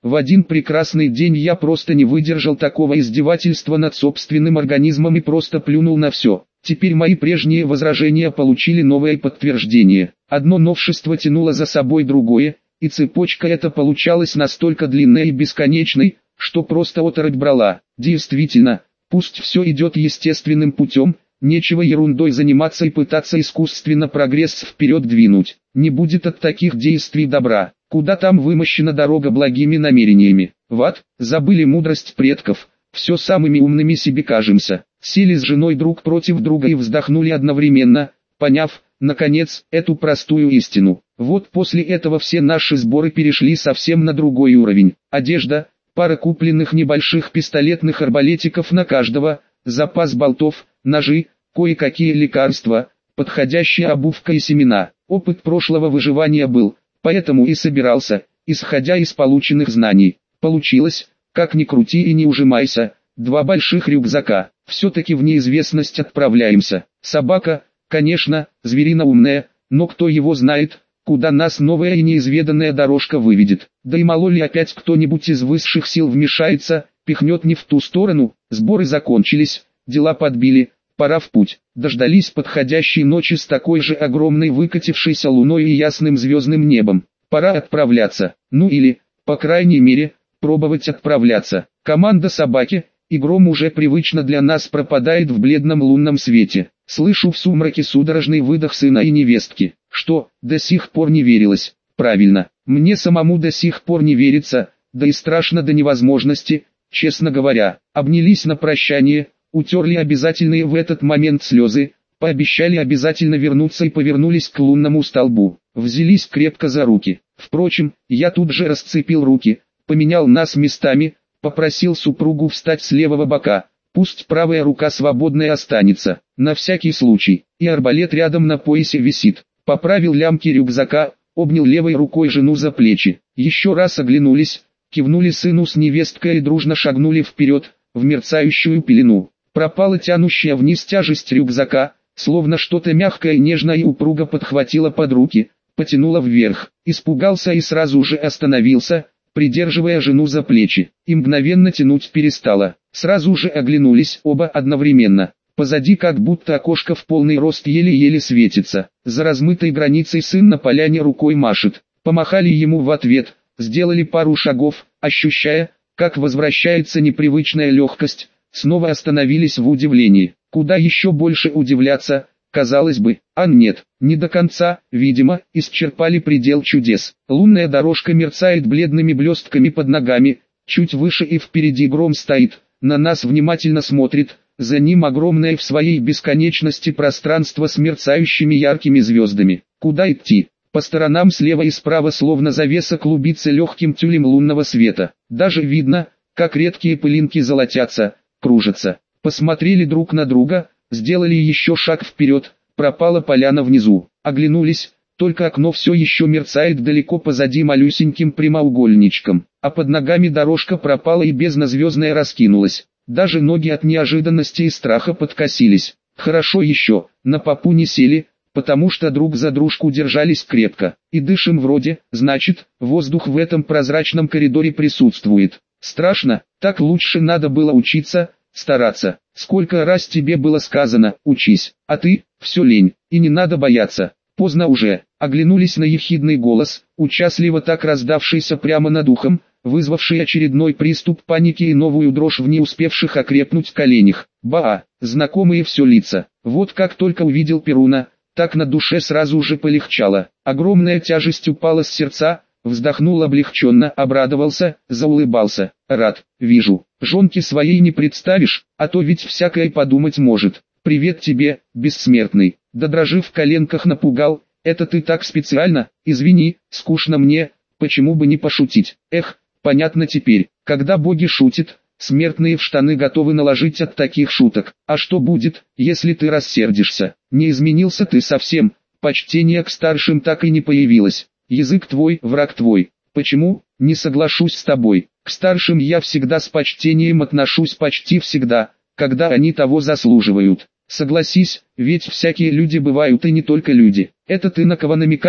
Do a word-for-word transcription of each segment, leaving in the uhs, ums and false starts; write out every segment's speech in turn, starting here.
В один прекрасный день я просто не выдержал такого издевательства над собственным организмом и просто плюнул на все. Теперь мои прежние возражения получили новое подтверждение. Одно новшество тянуло за собой другое, и цепочка эта получалась настолько длинной и бесконечной, что просто оторопь брала. Действительно, пусть все идет естественным путем, нечего ерундой заниматься и пытаться искусственно прогресс вперед двинуть. Не будет от таких действий добра. Куда там вымощена дорога благими намерениями? В ад, забыли мудрость предков, все самыми умными себе кажемся. Сели с женой друг против друга и вздохнули одновременно, поняв, наконец, эту простую истину. Вот после этого все наши сборы перешли совсем на другой уровень. Одежда, пара купленных небольших пистолетных арбалетиков на каждого, запас болтов, ножи, кое-какие лекарства, подходящая обувка и семена. Опыт прошлого выживания был, поэтому и собирался, исходя из полученных знаний. Получилось, как ни крути и не ужимайся, два больших рюкзака. Все-таки в неизвестность отправляемся. Собака, конечно, зверина умная, но кто его знает, куда нас новая и неизведанная дорожка выведет. Да и мало ли опять кто-нибудь из высших сил вмешается, пихнет не в ту сторону. Сборы закончились, дела подбили, пора в путь. Дождались подходящей ночи с такой же огромной выкатившейся луной и ясным звездным небом. Пора отправляться, ну или, по крайней мере, пробовать отправляться. Команда собаки, и гром уже привычно для нас пропадает в бледном лунном свете. Слышу в сумраке судорожный выдох сына и невестки. Что, до сих пор не верилось? Правильно, мне самому до сих пор не верится, да и страшно до невозможности, честно говоря. Обнялись на прощание, утерли обязательные в этот момент слезы, пообещали обязательно вернуться и повернулись к лунному столбу. Взялись крепко за руки. Впрочем, я тут же расцепил руки, поменял нас местами, попросил супругу встать с левого бока, пусть правая рука свободная останется, на всякий случай, и арбалет рядом на поясе висит. Поправил лямки рюкзака, обнял левой рукой жену за плечи, еще раз оглянулись, кивнули сыну с невесткой и дружно шагнули вперед, в мерцающую пелену. Пропала тянущая вниз тяжесть рюкзака, словно что-то мягкое и нежное и упруго подхватило под руки, потянуло вверх, испугался и сразу же остановился, придерживая жену за плечи, и мгновенно тянуть перестала. Сразу же оглянулись оба одновременно. Позади как будто окошко в полный рост еле-еле светится. За размытой границей сын на поляне рукой машет. Помахали ему в ответ, сделали пару шагов, ощущая, как возвращается непривычная легкость, снова остановились в удивлении. Куда еще больше удивляться? Казалось бы, а нет, не до конца, видимо, исчерпали предел чудес. Лунная дорожка мерцает бледными блестками под ногами, чуть выше и впереди гром стоит, на нас внимательно смотрит, за ним огромное в своей бесконечности пространство с мерцающими яркими звездами. Куда идти? По сторонам слева и справа словно завеса клубится легким тюлем лунного света. Даже видно, как редкие пылинки золотятся, кружатся. Посмотрели друг на друга, сделали еще шаг вперед, пропала поляна внизу, оглянулись, только окно все еще мерцает далеко позади малюсеньким прямоугольничком, а под ногами дорожка пропала и бездна-звездная раскинулась, даже ноги от неожиданности и страха подкосились. Хорошо еще, на попу не сели, потому что друг за дружку держались крепко, и дышим вроде, значит, воздух в этом прозрачном коридоре присутствует. Страшно, так лучше надо было учиться, стараться. Сколько раз тебе было сказано, учись, а ты, все лень, и не надо бояться. Поздно уже, оглянулись на ехидный голос, участливо так раздавшийся прямо над ухом, вызвавший очередной приступ паники и новую дрожь в не успевших окрепнуть коленях. Ба, знакомые все лица. Вот как только увидел Перуна, так на душе сразу же полегчало. Огромная тяжесть упала с сердца, вздохнул облегченно, обрадовался, заулыбался. Рад, вижу, жонки своей не представишь, а то ведь всякое подумать может. Привет тебе, бессмертный. Да дрожи в коленках напугал, это ты так специально, извини, скучно мне, почему бы не пошутить. Эх, понятно теперь, когда боги шутят, смертные в штаны готовы наложить от таких шуток. А что будет, если ты рассердишься? Не изменился ты совсем, почтение к старшим так и не появилось. Язык твой, враг твой. Почему? Не соглашусь с тобой. К старшим я всегда с почтением отношусь почти всегда, когда они того заслуживают. Согласись, ведь всякие люди бывают и не только люди. Это ты на кого намекаешь?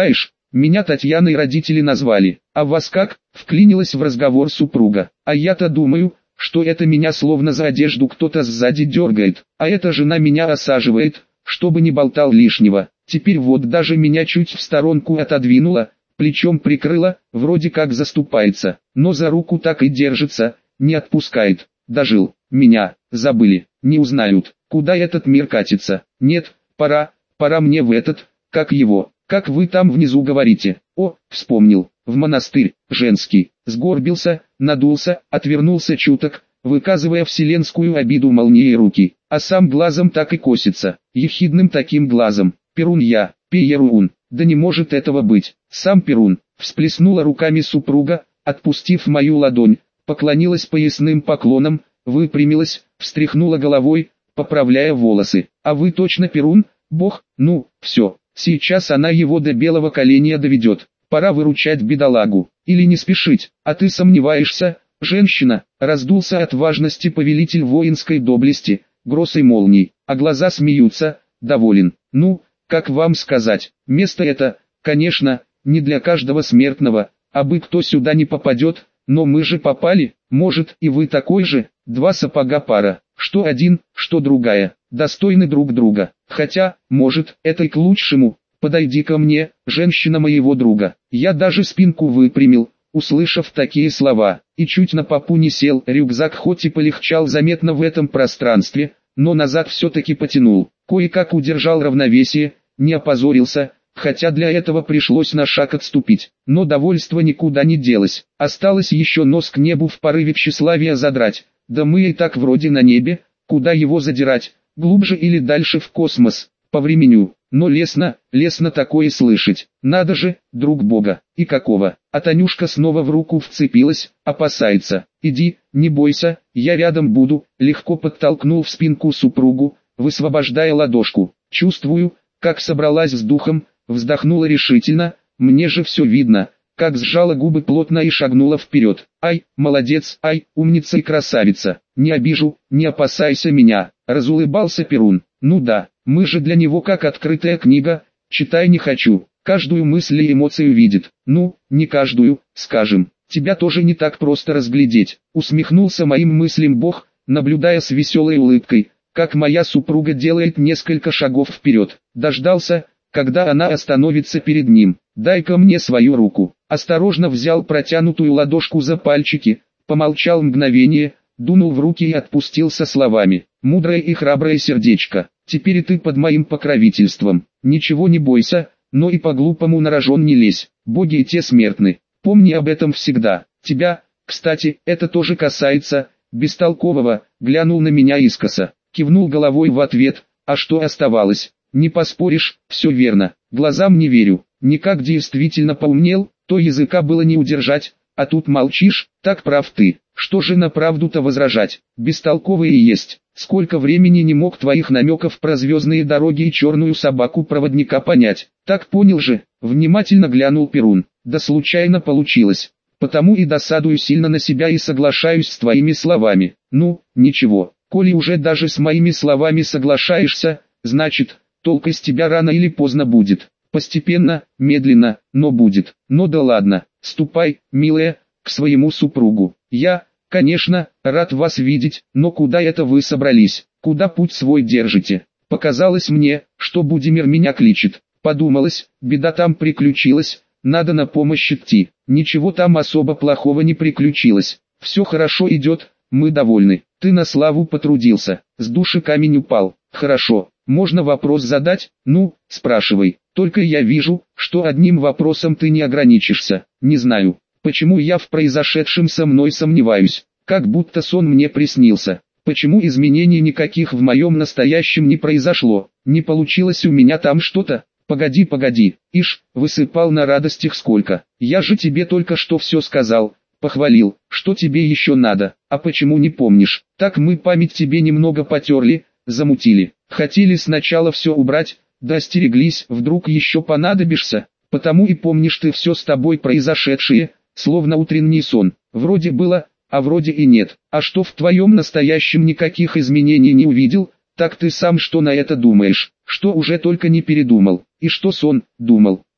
Меня Татьяной родители назвали. А вас как? Вклинилась в разговор супруга. А я-то думаю, что это меня словно за одежду кто-то сзади дергает, а эта жена меня осаживает, чтобы не болтал лишнего. Теперь вот даже меня чуть в сторонку отодвинула, плечом прикрыла, вроде как заступается, но за руку так и держится, не отпускает. Дожил, меня, забыли, не узнают, куда этот мир катится. Нет, пора, пора мне в этот, как его, как вы там внизу говорите. О, вспомнил, в монастырь, женский, сгорбился, надулся, отвернулся чуток, выказывая вселенскую обиду молнией руки, а сам глазом так и косится, ехидным таким глазом. Перун я, Перун, да не может этого быть, сам Перун, всплеснула руками супруга, отпустив мою ладонь, поклонилась поясным поклоном, выпрямилась, встряхнула головой, поправляя волосы. А вы точно Перун, бог? Ну, все, сейчас она его до белого коленя доведет, пора выручать бедолагу, или не спешить, а ты сомневаешься, женщина, раздулся от важности повелитель воинской доблести, грозой молний, а глаза смеются, доволен. Ну, как вам сказать, место это, конечно, не для каждого смертного, а бы кто сюда не попадет, но мы же попали, может и вы такой же, два сапога пара, что один, что другая, достойны друг друга, хотя, может, это и к лучшему. Подойди ко мне, женщина моего друга. Я даже спинку выпрямил, услышав такие слова, и чуть на попу не сел. Рюкзак хоть и полегчал заметно в этом пространстве, но назад все-таки потянул. Кое-как удержал равновесие, не опозорился, хотя для этого пришлось на шаг отступить. Но довольство никуда не делось. Осталось еще нос к небу в порыве тщеславия задрать. Да мы и так вроде на небе, куда его задирать, глубже или дальше в космос, по времени. Но лестно, лестно такое слышать. Надо же, друг Бога, и какого. А Танюшка снова в руку вцепилась, опасается. Иди, не бойся, я рядом буду. Легко подтолкнул в спинку супругу, высвобождая ладошку. Чувствую, как собралась с духом, вздохнула решительно, мне же все видно. Как сжала губы плотно и шагнула вперед. Ай, молодец, ай, умница и красавица. Не обижу, не опасайся меня. Разулыбался Перун. Ну да, мы же для него как открытая книга, читай не хочу, каждую мысль и эмоцию видит. Ну, не каждую, скажем, тебя тоже не так просто разглядеть. Усмехнулся моим мыслям Бог, наблюдая с веселой улыбкой, как моя супруга делает несколько шагов вперед. Дождался, когда она остановится перед ним. Дай-ка мне свою руку. Осторожно взял протянутую ладошку за пальчики, помолчал мгновение, дунул в руки и отпустил со словами: «Мудрое и храброе сердечко, теперь и ты под моим покровительством. Ничего не бойся, но и по-глупому на рожон не лезь. Боги и те смертны. Помни об этом всегда. Тебя, кстати, это тоже касается». Бестолкового, глянул на меня искоса, кивнул головой в ответ. А что оставалось? Не поспоришь, все верно. Глазам не верю. Никак действительно поумнел, то языка было не удержать. А тут молчишь, так прав ты. Что же на правду-то возражать? Бестолковые и есть. Сколько времени не мог твоих намеков про звездные дороги и черную собаку-проводника понять. Так понял же, внимательно глянул Перун. Да случайно получилось. Потому и досадую сильно на себя и соглашаюсь с твоими словами. Ну, ничего, коли уже даже с моими словами соглашаешься, значит, толк из тебя рано или поздно будет. Постепенно, медленно, но будет. Но да ладно, ступай, милая, к своему супругу. Я, конечно, рад вас видеть, но куда это вы собрались? Куда путь свой держите? Показалось мне, что Будимир меня кличет. Подумалось, беда там приключилась, надо на помощь идти. Ничего там особо плохого не приключилось. Все хорошо идет, мы довольны. Ты на славу потрудился, с души камень упал. Хорошо, можно вопрос задать? Ну, спрашивай. Только я вижу, что одним вопросом ты не ограничишься. Не знаю, почему я в произошедшем со мной сомневаюсь, как будто сон мне приснился. Почему изменений никаких в моем настоящем не произошло? Не получилось у меня там что-то? Погоди, погоди, ишь, высыпал на радостях сколько. Я же тебе только что все сказал, похвалил, что тебе еще надо. А почему не помнишь? Так мы память тебе немного потерли, замутили. Хотели сначала все убрать, да остереглись, вдруг еще понадобишься. Потому и помнишь ты все с тобой произошедшее, словно утренний сон. Вроде было, а вроде и нет. А что в твоем настоящем никаких изменений не увидел, так ты сам что на это думаешь? Что уже только не передумал. И что сон, думал.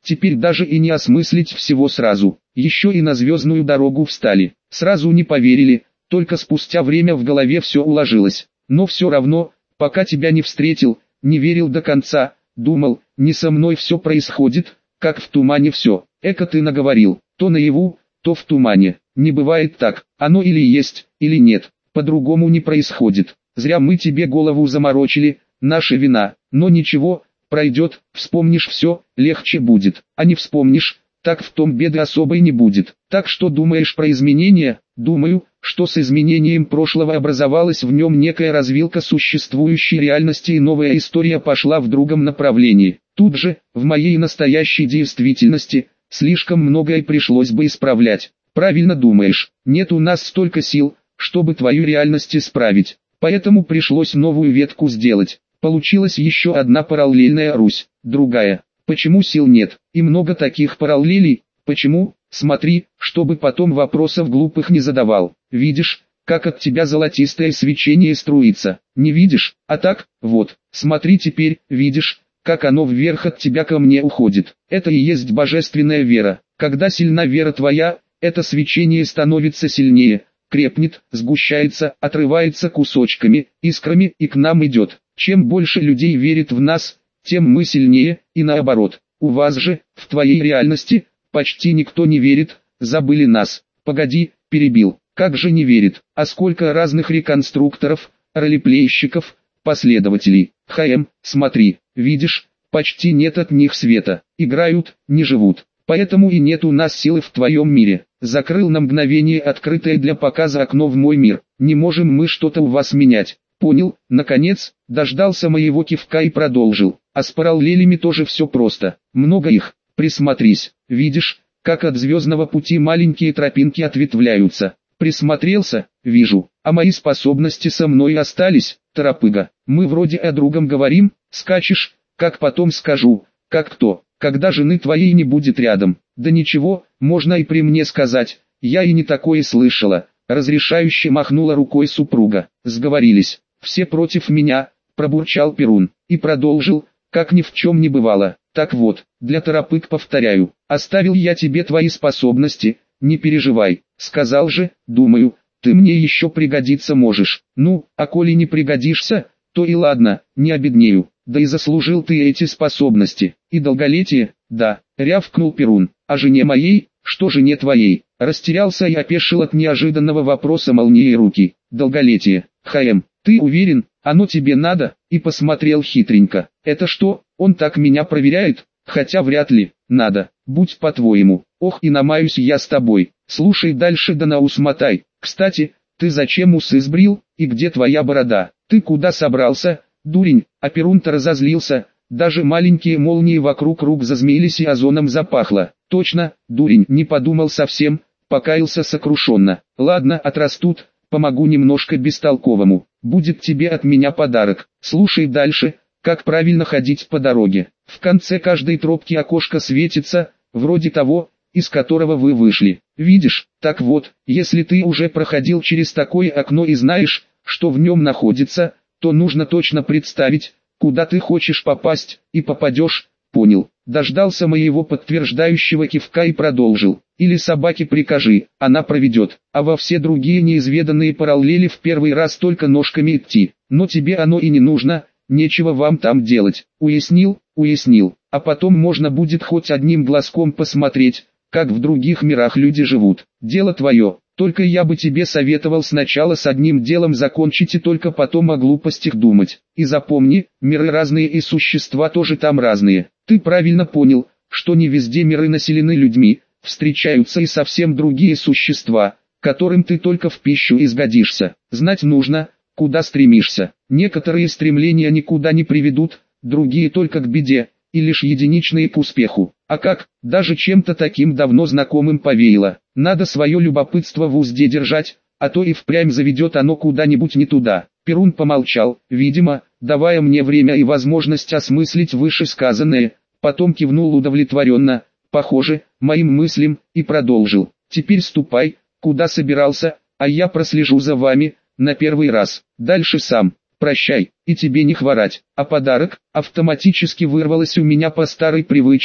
теперь даже и не осмыслить всего сразу. Еще и на звездную дорогу встали. Сразу не поверили, только спустя время в голове все уложилось. Но все равно, пока тебя не встретил, не верил до конца, думал, не со мной все происходит, как в тумане все. Эко ты наговорил, то наяву, то в тумане. Не бывает так, оно или есть, или нет, по-другому не происходит. Зря мы тебе голову заморочили, наша вина, но ничего, пройдет, вспомнишь все, легче будет, а не вспомнишь, так в том беды особой не будет. Так что думаешь про изменения? Думаю, что с изменением прошлого образовалась в нем некая развилка существующей реальности и новая история пошла в другом направлении. Тут же, в моей настоящей действительности, слишком многое пришлось бы исправлять. Правильно думаешь, нет у нас столько сил, чтобы твою реальность исправить, поэтому пришлось новую ветку сделать. Получилась еще одна параллельная Русь, другая. Почему сил нет, и много таких параллелей, почему? Смотри, чтобы потом вопросов глупых не задавал. Видишь, как от тебя золотистое свечение струится? Не видишь? А так, вот, смотри теперь, видишь, как оно вверх от тебя ко мне уходит. Это и есть божественная вера. Когда сильна вера твоя, это свечение становится сильнее, крепнет, сгущается, отрывается кусочками, искрами и к нам идет. Чем больше людей верит в нас, тем мы сильнее, и наоборот. У вас же, в твоей реальности, почти никто не верит, забыли нас. Погоди, перебил, как же не верит, а сколько разных реконструкторов, ролеплейщиков, последователей. ХМ, смотри, видишь, почти нет от них света, играют, не живут. Поэтому и нет у нас силы в твоем мире. Закрыл на мгновение открытое для показа окно в мой мир. Не можем мы что-то у вас менять. Понял, наконец, дождался моего кивка и продолжил. А с параллелями тоже все просто. Много их, присмотрись. Видишь, как от звездного пути маленькие тропинки ответвляются. Присмотрелся, вижу. А мои способности со мной остались, торопыга. Мы вроде о другом говорим, скачешь, как потом скажу, как кто. Когда жены твоей не будет рядом, да ничего, можно и при мне сказать, я и не такое слышала, разрешающе махнула рукой супруга. Сговорились, все против меня, пробурчал Перун, и продолжил, как ни в чем не бывало. Так вот, для торопык повторяю, оставил я тебе твои способности, не переживай, сказал же, думаю, ты мне еще пригодиться можешь. Ну, а коли не пригодишься, то и ладно, не обеднею. Да и заслужил ты эти способности, и долголетие, да, рявкнул Перун, а жене моей, что жене твоей, растерялся и опешил от неожиданного вопроса молнией руки, долголетие, ХМ, ты уверен, оно тебе надо, и посмотрел хитренько, это что, он так меня проверяет, хотя вряд ли, надо, будь по-твоему, ох и намаюсь я с тобой, слушай дальше да на ус мотай, кстати, ты зачем усы сбрил, и где твоя борода, ты куда собрался? Дурень, а Перун-то разозлился, даже маленькие молнии вокруг рук зазмеились и озоном запахло. Точно, дурень, не подумал совсем, покаялся сокрушенно. Ладно, отрастут, помогу немножко бестолковому, будет тебе от меня подарок. Слушай дальше, как правильно ходить по дороге. В конце каждой тропки окошко светится, вроде того, из которого вы вышли. Видишь, так вот, если ты уже проходил через такое окно и знаешь, что в нем находится, то нужно точно представить, куда ты хочешь попасть, и попадешь, понял. Дождался моего подтверждающего кивка и продолжил. Или собаке прикажи, она проведет, а во все другие неизведанные параллели в первый раз только ножками идти. Но тебе оно и не нужно, нечего вам там делать. Уяснил? Уяснил. А потом можно будет хоть одним глазком посмотреть, как в других мирах люди живут. Дело твое. Только я бы тебе советовал сначала с одним делом закончить и только потом о глупостях думать. И запомни, миры разные и существа тоже там разные. Ты правильно понял, что не везде миры населены людьми, встречаются и совсем другие существа, которым ты только в пищу изгодишься. Знать нужно, куда стремишься. Некоторые стремления никуда не приведут, другие только к беде, и лишь единичные к успеху. А как, даже чем-то таким давно знакомым повеяло. Надо свое любопытство в узде держать, а то и впрямь заведет оно куда-нибудь не туда. Перун помолчал, видимо, давая мне время и возможность осмыслить вышесказанное, потом кивнул удовлетворенно, похоже, моим мыслям, и продолжил. Теперь ступай, куда собирался, а я прослежу за вами, на первый раз, дальше сам. Прощай, и тебе не хворать. А подарок автоматически вырвалось у меня по старой привычке,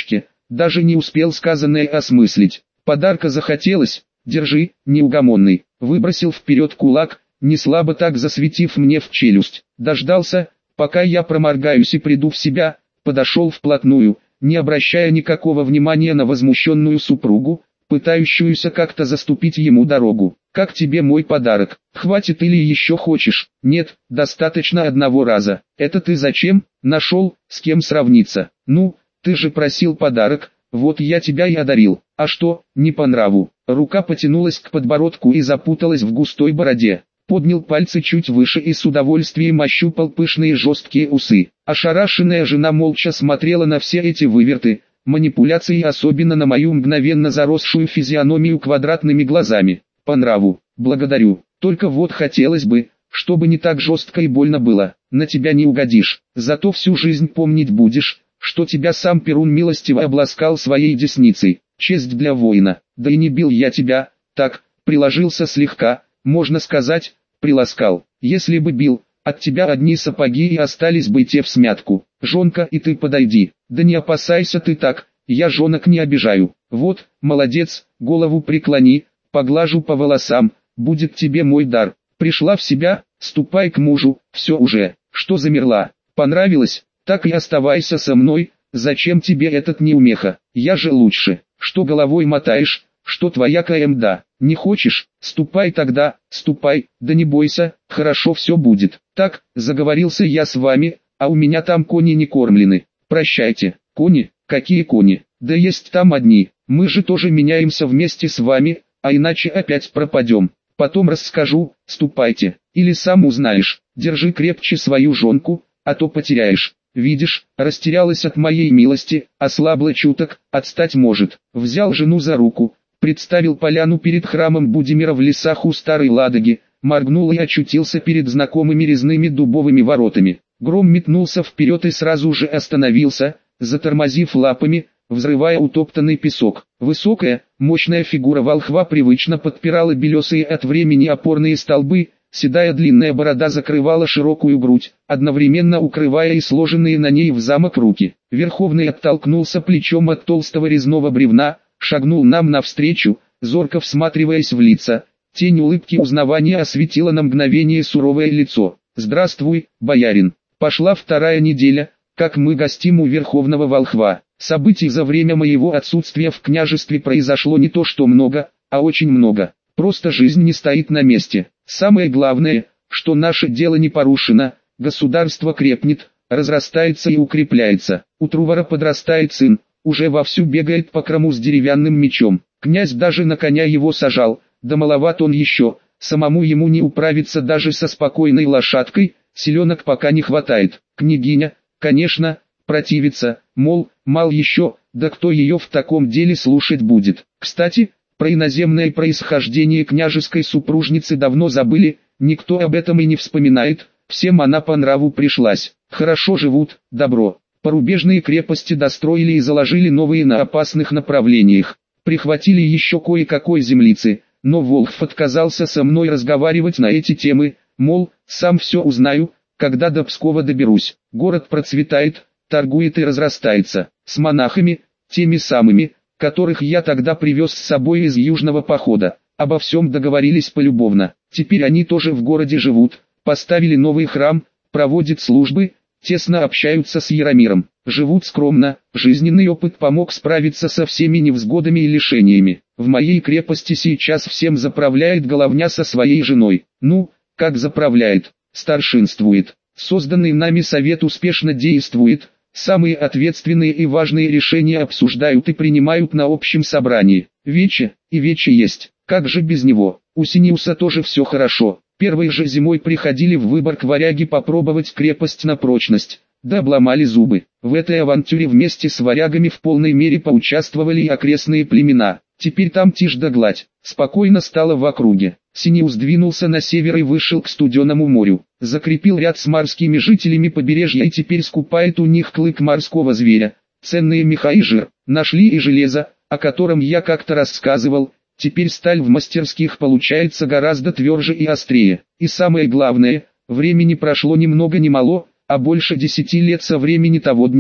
даже не успел сказанное осмыслить. Подарка захотелось, держи, неугомонный. Выбросил вперед кулак, не слабо так засветив мне в челюсть. Дождался, пока я проморгаюсь и приду в себя, подошел вплотную, не обращая никакого внимания на возмущенную супругу, пытающуюся как-то заступить ему дорогу. «Как тебе мой подарок? Хватит или еще хочешь?» «Нет, достаточно одного раза». «Это ты зачем? Нашел, с кем сравниться?» «Ну, ты же просил подарок, вот я тебя и одарил. А что, не по нраву?» Рука потянулась к подбородку и запуталась в густой бороде. Поднял пальцы чуть выше и с удовольствием ощупал пышные жесткие усы. Ошарашенная жена молча смотрела на все эти выверты, манипуляции, особенно на мою мгновенно заросшую физиономию квадратными глазами. «По нраву, благодарю, только вот хотелось бы, чтобы не так жестко и больно было. На тебя не угодишь, зато всю жизнь помнить будешь, что тебя сам Перун милостиво обласкал своей десницей. Честь для воина. Да и не бил я тебя, так, приложился слегка, можно сказать, приласкал. Если бы бил, от тебя одни сапоги и остались бы те всмятку. Жонка, и ты подойди. Да не опасайся ты так, я жонок не обижаю. Вот, молодец, голову преклони, поглажу по волосам, будет тебе мой дар. Пришла в себя, ступай к мужу, все уже, что замерла. Понравилось, так и оставайся со мной, зачем тебе этот неумеха, я же лучше. Что головой мотаешь, что твоя КМДа, не хочешь, ступай тогда, ступай, да не бойся, хорошо все будет. Так, заговорился я с вами, а у меня там кони не кормлены. Прощайте. Кони? Какие кони? Да есть там одни, мы же тоже меняемся вместе с вами, а иначе опять пропадем. Потом расскажу, ступайте, или сам узнаешь, держи крепче свою жонку, а то потеряешь. Видишь, растерялась от моей милости, ослабла чуток, отстать может. Взял жену за руку, представил поляну перед храмом Будимира в лесах у Старой Ладоги, моргнул и очутился перед знакомыми резными дубовыми воротами. Гром метнулся вперед и сразу же остановился, затормозив лапами, взрывая утоптанный песок. Высокая, мощная фигура волхва привычно подпирала белесые от времени опорные столбы, седая длинная борода закрывала широкую грудь, одновременно укрывая и сложенные на ней в замок руки. Верховный оттолкнулся плечом от толстого резного бревна, шагнул нам навстречу, зорко всматриваясь в лица. Тень улыбки узнавания осветила на мгновение суровое лицо. «Здравствуй, боярин. Пошла вторая неделя, как мы гостим у Верховного Волхва. Событий за время моего отсутствия в княжестве произошло не то что много, а очень много. Просто жизнь не стоит на месте. Самое главное, что наше дело не порушено, государство крепнет, разрастается и укрепляется. У Трувора подрастает сын, уже вовсю бегает по Крыму с деревянным мечом. Князь даже на коня его сажал, да маловат он еще, самому ему не управиться даже со спокойной лошадкой, селенок пока не хватает. Княгиня, конечно, противится, мол, мал еще, да кто ее в таком деле слушать будет. Кстати, про иноземное происхождение княжеской супружницы давно забыли, никто об этом и не вспоминает, всем она по нраву пришлась. Хорошо живут, добро. Порубежные крепости достроили и заложили новые на опасных направлениях. Прихватили еще кое-какой землицы, но Волхв отказался со мной разговаривать на эти темы, мол, сам все узнаю, когда до Пскова доберусь. Город процветает, торгует и разрастается. С монахами, теми самыми, которых я тогда привез с собой из южного похода. Обо всем договорились полюбовно. Теперь они тоже в городе живут, поставили новый храм, проводят службы, тесно общаются с Яромиром. Живут скромно, жизненный опыт помог справиться со всеми невзгодами и лишениями. В моей крепости сейчас всем заправляет головня со своей женой. Ну, как заправляет, старшинствует. Созданный нами совет успешно действует. Самые ответственные и важные решения обсуждают и принимают на общем собрании. Вече, и Вече есть, как же без него. У Синиуса тоже все хорошо. Первой же зимой приходили в Выборг варяги попробовать крепость на прочность, да обломали зубы. В этой авантюре вместе с варягами в полной мере поучаствовали и окрестные племена. Теперь там тишь да гладь, спокойно стало в округе. Синиус двинулся на север и вышел к Студенному морю. Закрепил ряд с морскими жителями побережья и теперь скупает у них клык морского зверя, ценные меха и жир. Нашли и железо, о котором я как-то рассказывал. Теперь сталь в мастерских получается гораздо тверже и острее. И самое главное, времени прошло ни много ни мало, а больше десяти лет со времени того дня,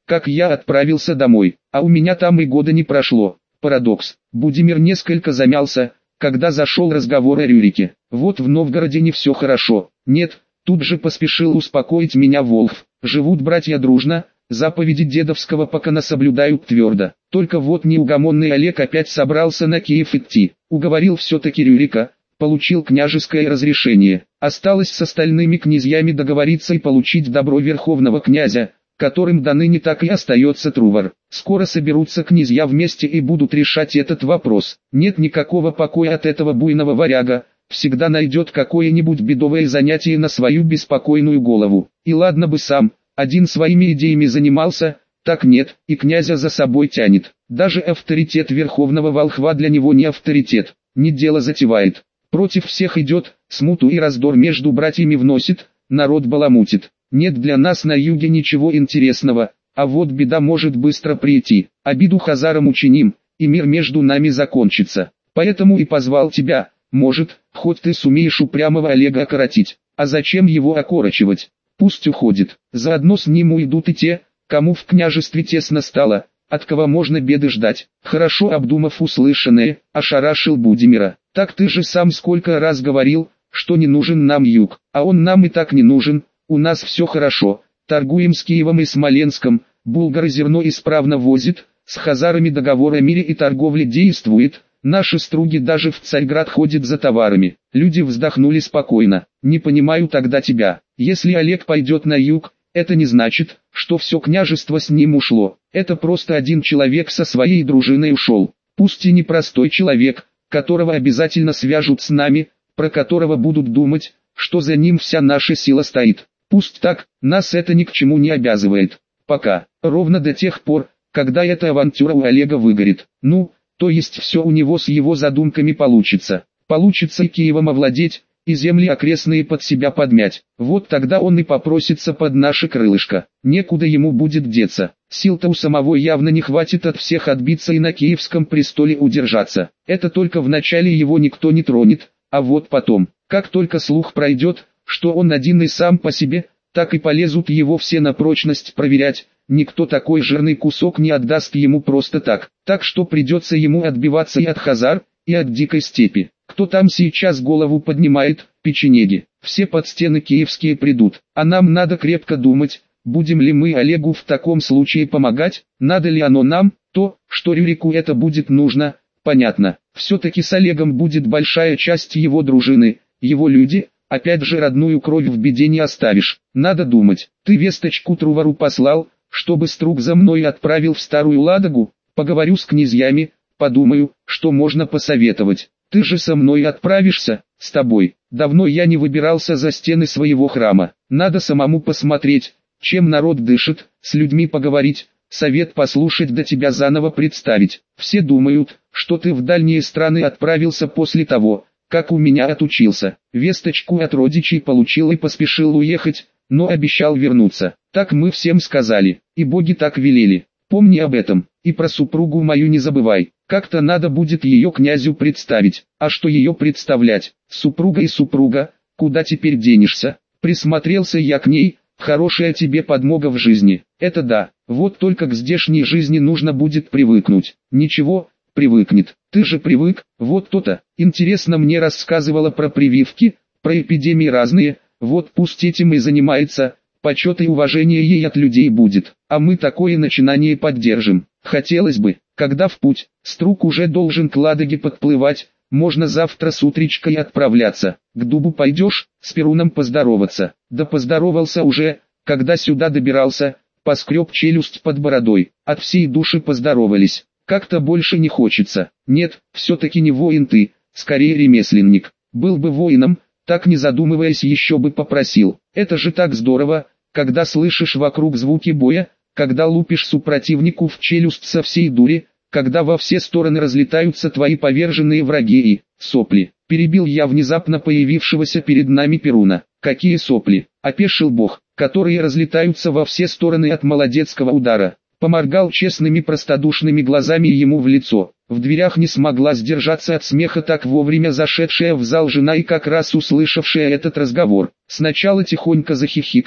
как я отправился домой, а у меня там и года не прошло. Парадокс. Будимир несколько замялся, когда зашел разговор о Рюрике. Вот в Новгороде не все хорошо. Нет, тут же поспешил успокоить меня Волхв. Живут братья дружно, заповеди дедовского покона соблюдают твердо. Только вот неугомонный Олег опять собрался на Киев идти. Уговорил все-таки Рюрика, получил княжеское разрешение. Осталось с остальными князьями договориться и получить добро верховного князя, которым до ныне так и остается Трувор. Скоро соберутся князья вместе и будут решать этот вопрос. Нет никакого покоя от этого буйного варяга, всегда найдет какое-нибудь бедовое занятие на свою беспокойную голову. И ладно бы сам, один своими идеями занимался, так нет, и князя за собой тянет. Даже авторитет верховного волхва для него не авторитет, не дело затевает. Против всех идет, смуту и раздор между братьями вносит, народ баламутит. Нет для нас на юге ничего интересного, а вот беда может быстро прийти. Обиду хазарам учиним, и мир между нами закончится. Поэтому и позвал тебя, может, хоть ты сумеешь упрямого Олега окоротить. А зачем его окорочивать? Пусть уходит. Заодно с ним уйдут и те, кому в княжестве тесно стало, от кого можно беды ждать. Хорошо обдумав услышанное, ошарашил Будимира. Так ты же сам сколько раз говорил, что не нужен нам юг, а он нам и так не нужен. У нас все хорошо, торгуем с Киевом и Смоленском, булгары зерно исправно возит, с хазарами договор о мире и торговле действует, наши струги даже в Царьград ходят за товарами. Люди вздохнули спокойно. Не понимаю тогда тебя, если Олег пойдет на юг, это не значит, что все княжество с ним ушло, это просто один человек со своей дружиной ушел, пусть и непростой человек, которого обязательно свяжут с нами, про которого будут думать, что за ним вся наша сила стоит. Пусть так, нас это ни к чему не обязывает. Пока, ровно до тех пор, когда эта авантюра у Олега выгорит. Ну, то есть все у него с его задумками получится. Получится и Киевом овладеть, и земли окрестные под себя подмять. Вот тогда он и попросится под наше крылышко. Некуда ему будет деться. Сил-то у самого явно не хватит от всех отбиться и на Киевском престоле удержаться. Это только вначале его никто не тронет, а вот потом, как только слух пройдет, что он один и сам по себе, так и полезут его все на прочность проверять. Никто такой жирный кусок не отдаст ему просто так. Так что придется ему отбиваться и от хазар, и от дикой степи. Кто там сейчас голову поднимает, печенеги. Все под стены киевские придут. А нам надо крепко думать, будем ли мы Олегу в таком случае помогать, надо ли оно нам, то, что Рюрику это будет нужно, понятно. Все-таки с Олегом будет большая часть его дружины, его люди. Опять же родную кровь в беде не оставишь. Надо думать. Ты весточку Трувору послал, чтобы Струк за мной отправил в Старую Ладогу? Поговорю с князьями, подумаю, что можно посоветовать. Ты же со мной отправишься? С тобой. Давно я не выбирался за стены своего храма. Надо самому посмотреть, чем народ дышит, с людьми поговорить, совет послушать да тебя заново представить. Все думают, что ты в дальние страны отправился после того, как у меня отучился. Весточку от родичей получил и поспешил уехать, но обещал вернуться. Так мы всем сказали, и боги так велели. Помни об этом, и про супругу мою не забывай. Как-то надо будет ее князю представить. А что ее представлять? Супруга и супруга, куда теперь денешься? Присмотрелся я к ней, хорошая тебе подмога в жизни. Это да, вот только к здешней жизни нужно будет привыкнуть. Ничего, привыкнет. Ты же привык, вот то-то. Интересно, мне рассказывала про прививки, про эпидемии разные, вот пусть этим и занимается, почет и уважение ей от людей будет. А мы такое начинание поддержим. Хотелось бы, когда в путь, Струк уже должен к Ладоге подплывать, можно завтра с утречкой отправляться. К дубу пойдешь, с Перуном поздороваться. Да поздоровался уже, когда сюда добирался, поскреб челюсть под бородой. От всей души поздоровались. Как-то больше не хочется. Нет, все-таки не воин ты, скорее ремесленник. Был бы воином, так не задумываясь еще бы попросил. Это же так здорово, когда слышишь вокруг звуки боя, когда лупишь супротивнику в челюсть со всей дури, когда во все стороны разлетаются твои поверженные враги и сопли. Перебил я внезапно появившегося перед нами Перуна. Какие сопли? Опешил бог, которые разлетаются во все стороны от молодецкого удара. Поморгал честными простодушными глазами ему в лицо. В дверях не смогла сдержаться от смеха так вовремя зашедшая в зал жена и как раз услышавшая этот разговор. Сначала тихонько захихикала,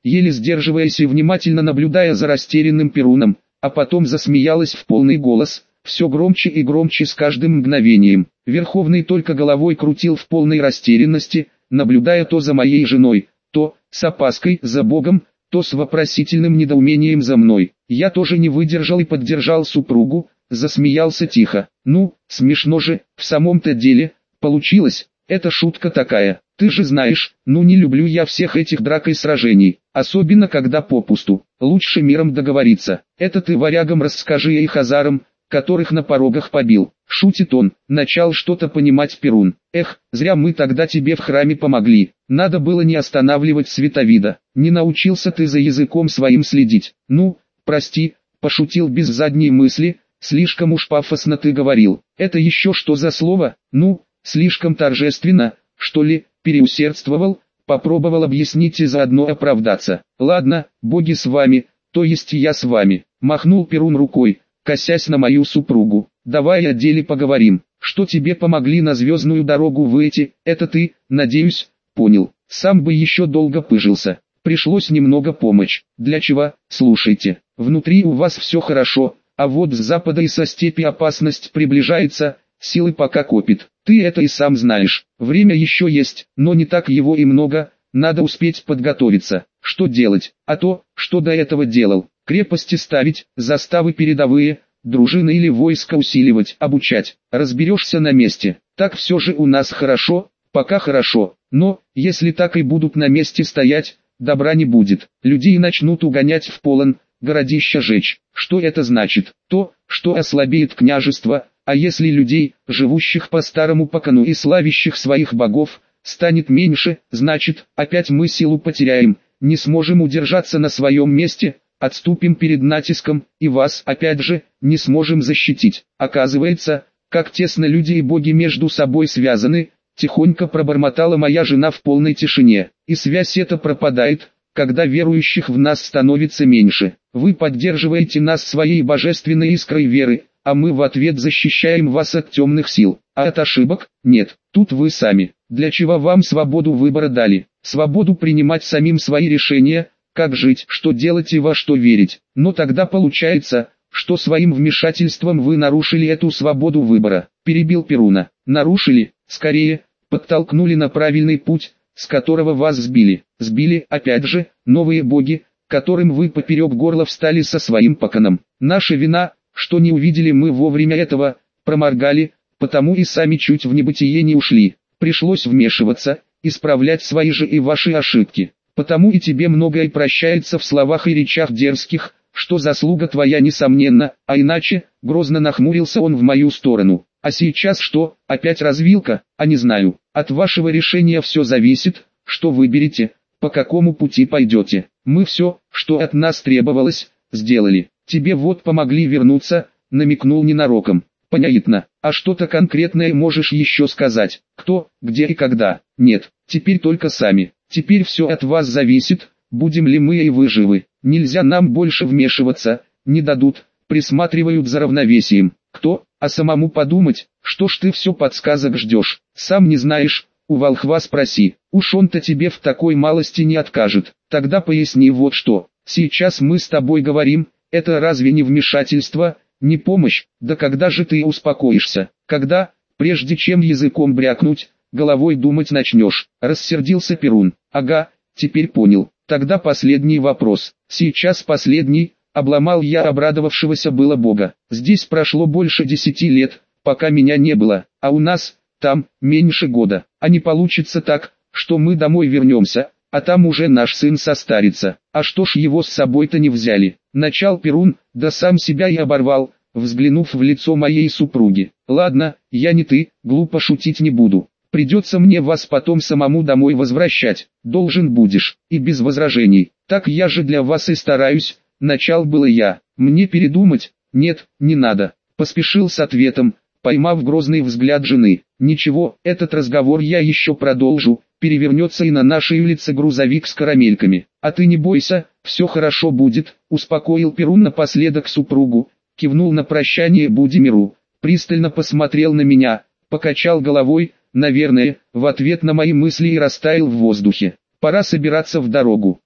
еле сдерживаясь и внимательно наблюдая за растерянным Перуном, а потом засмеялась в полный голос, все громче и громче с каждым мгновением. Верховный только головой крутил в полной растерянности, наблюдая то за моей женой, то, с опаской, за Богом, то с вопросительным недоумением за мной. Я тоже не выдержал и поддержал супругу, засмеялся тихо. Ну, смешно же, в самом-то деле, получилось, это шутка такая. Ты же знаешь, ну не люблю я всех этих драк и сражений, особенно когда попусту. Лучше миром договориться. Это ты варягам расскажи и хазарам, которых на порогах побил. Шутит он, начал что-то понимать Перун. Эх, зря мы тогда тебе в храме помогли. Надо было не останавливать Световида. Не научился ты за языком своим следить. Ну, прости, пошутил без задней мысли, слишком уж пафосно ты говорил. Это еще что за слово? Ну, слишком торжественно, что ли, переусердствовал, попробовал объяснить и заодно оправдаться. Ладно, боги с вами, то есть я с вами. Махнул Перун рукой, косясь на мою супругу. Давай о деле поговорим. Что тебе помогли на звездную дорогу выйти, это ты, надеюсь, понял. Сам бы еще долго пыжился. Пришлось немного помочь. Для чего? Слушайте. Внутри у вас все хорошо, а вот с запада и со степи опасность приближается, силы пока копит. Ты это и сам знаешь. Время еще есть, но не так его и много, надо успеть подготовиться. Что делать? А то, что до этого делал. Крепости ставить, заставы передовые, дружины или войска усиливать, обучать. Разберешься на месте. Так все же у нас хорошо, пока хорошо. Но, если так и будут на месте стоять, добра не будет. Людей начнут угонять в полон, городища жечь. Что это значит? То, что ослабеет княжество, а если людей, живущих по старому покону и славящих своих богов, станет меньше, значит, опять мы силу потеряем, не сможем удержаться на своем месте, отступим перед натиском, и вас, опять же, не сможем защитить. Оказывается, как тесно люди и боги между собой связаны, тихонько пробормотала моя жена в полной тишине. И связь эта пропадает, когда верующих в нас становится меньше. Вы поддерживаете нас своей божественной искрой веры, а мы в ответ защищаем вас от темных сил. А от ошибок? Нет, тут вы сами. Для чего вам свободу выбора дали? Свободу принимать самим свои решения, как жить, что делать и во что верить. Но тогда получается, что своим вмешательством вы нарушили эту свободу выбора. Перебил Перуна. Нарушили, скорее, подтолкнули на правильный путь, с которого вас сбили. Сбили, опять же, новые боги, которым вы поперек горла встали со своим поконом. Наша вина, что не увидели мы вовремя этого, проморгали, потому и сами чуть в небытие не ушли. Пришлось вмешиваться, исправлять свои же и ваши ошибки. Потому и тебе многое прощается в словах и речах дерзких, что заслуга твоя несомненна, а иначе, грозно нахмурился он в мою сторону. А сейчас что, опять развилка? А не знаю, от вашего решения все зависит, что выберете, по какому пути пойдете. Мы все, что от нас требовалось, сделали. Тебе вот помогли вернуться, намекнул ненароком. Понятно, а что-то конкретное можешь еще сказать? Кто, где и когда? Нет, теперь только сами. Теперь все от вас зависит, будем ли мы и вы живы. Нельзя нам больше вмешиваться, не дадут, присматривают за равновесием. Кто? А самому подумать, что ж ты все подсказок ждешь. Сам не знаешь, у волхва спроси. Уж он-то тебе в такой малости не откажет. Тогда поясни вот что. Сейчас мы с тобой говорим, это разве не вмешательство, не помощь? Да когда же ты успокоишься? Когда, прежде чем языком брякнуть, головой думать начнешь? Рассердился Перун. Ага, теперь понял. Тогда последний вопрос. Сейчас последний, обломал я обрадовавшегося было бога. Здесь прошло больше десяти лет, пока меня не было, а у нас, там, меньше года. А не получится так, что мы домой вернемся, а там уже наш сын состарится. А что ж его с собой-то не взяли? Начал Перун, да сам себя и оборвал, взглянув в лицо моей супруги. Ладно, я не ты, глупо шутить не буду. Придется мне вас потом самому домой возвращать, должен будешь, и без возражений. Так я же для вас и стараюсь, начал было я. Мне передумать? Нет, не надо. Поспешил с ответом, поймав грозный взгляд жены. Ничего, этот разговор я еще продолжу, перевернется и на нашей улице грузовик с карамельками. А ты не бойся, все хорошо будет, успокоил Перун напоследок супругу, кивнул на прощание Будимиру, пристально посмотрел на меня, покачал головой, наверное, в ответ на мои мысли и растаял в воздухе. Пора собираться в дорогу.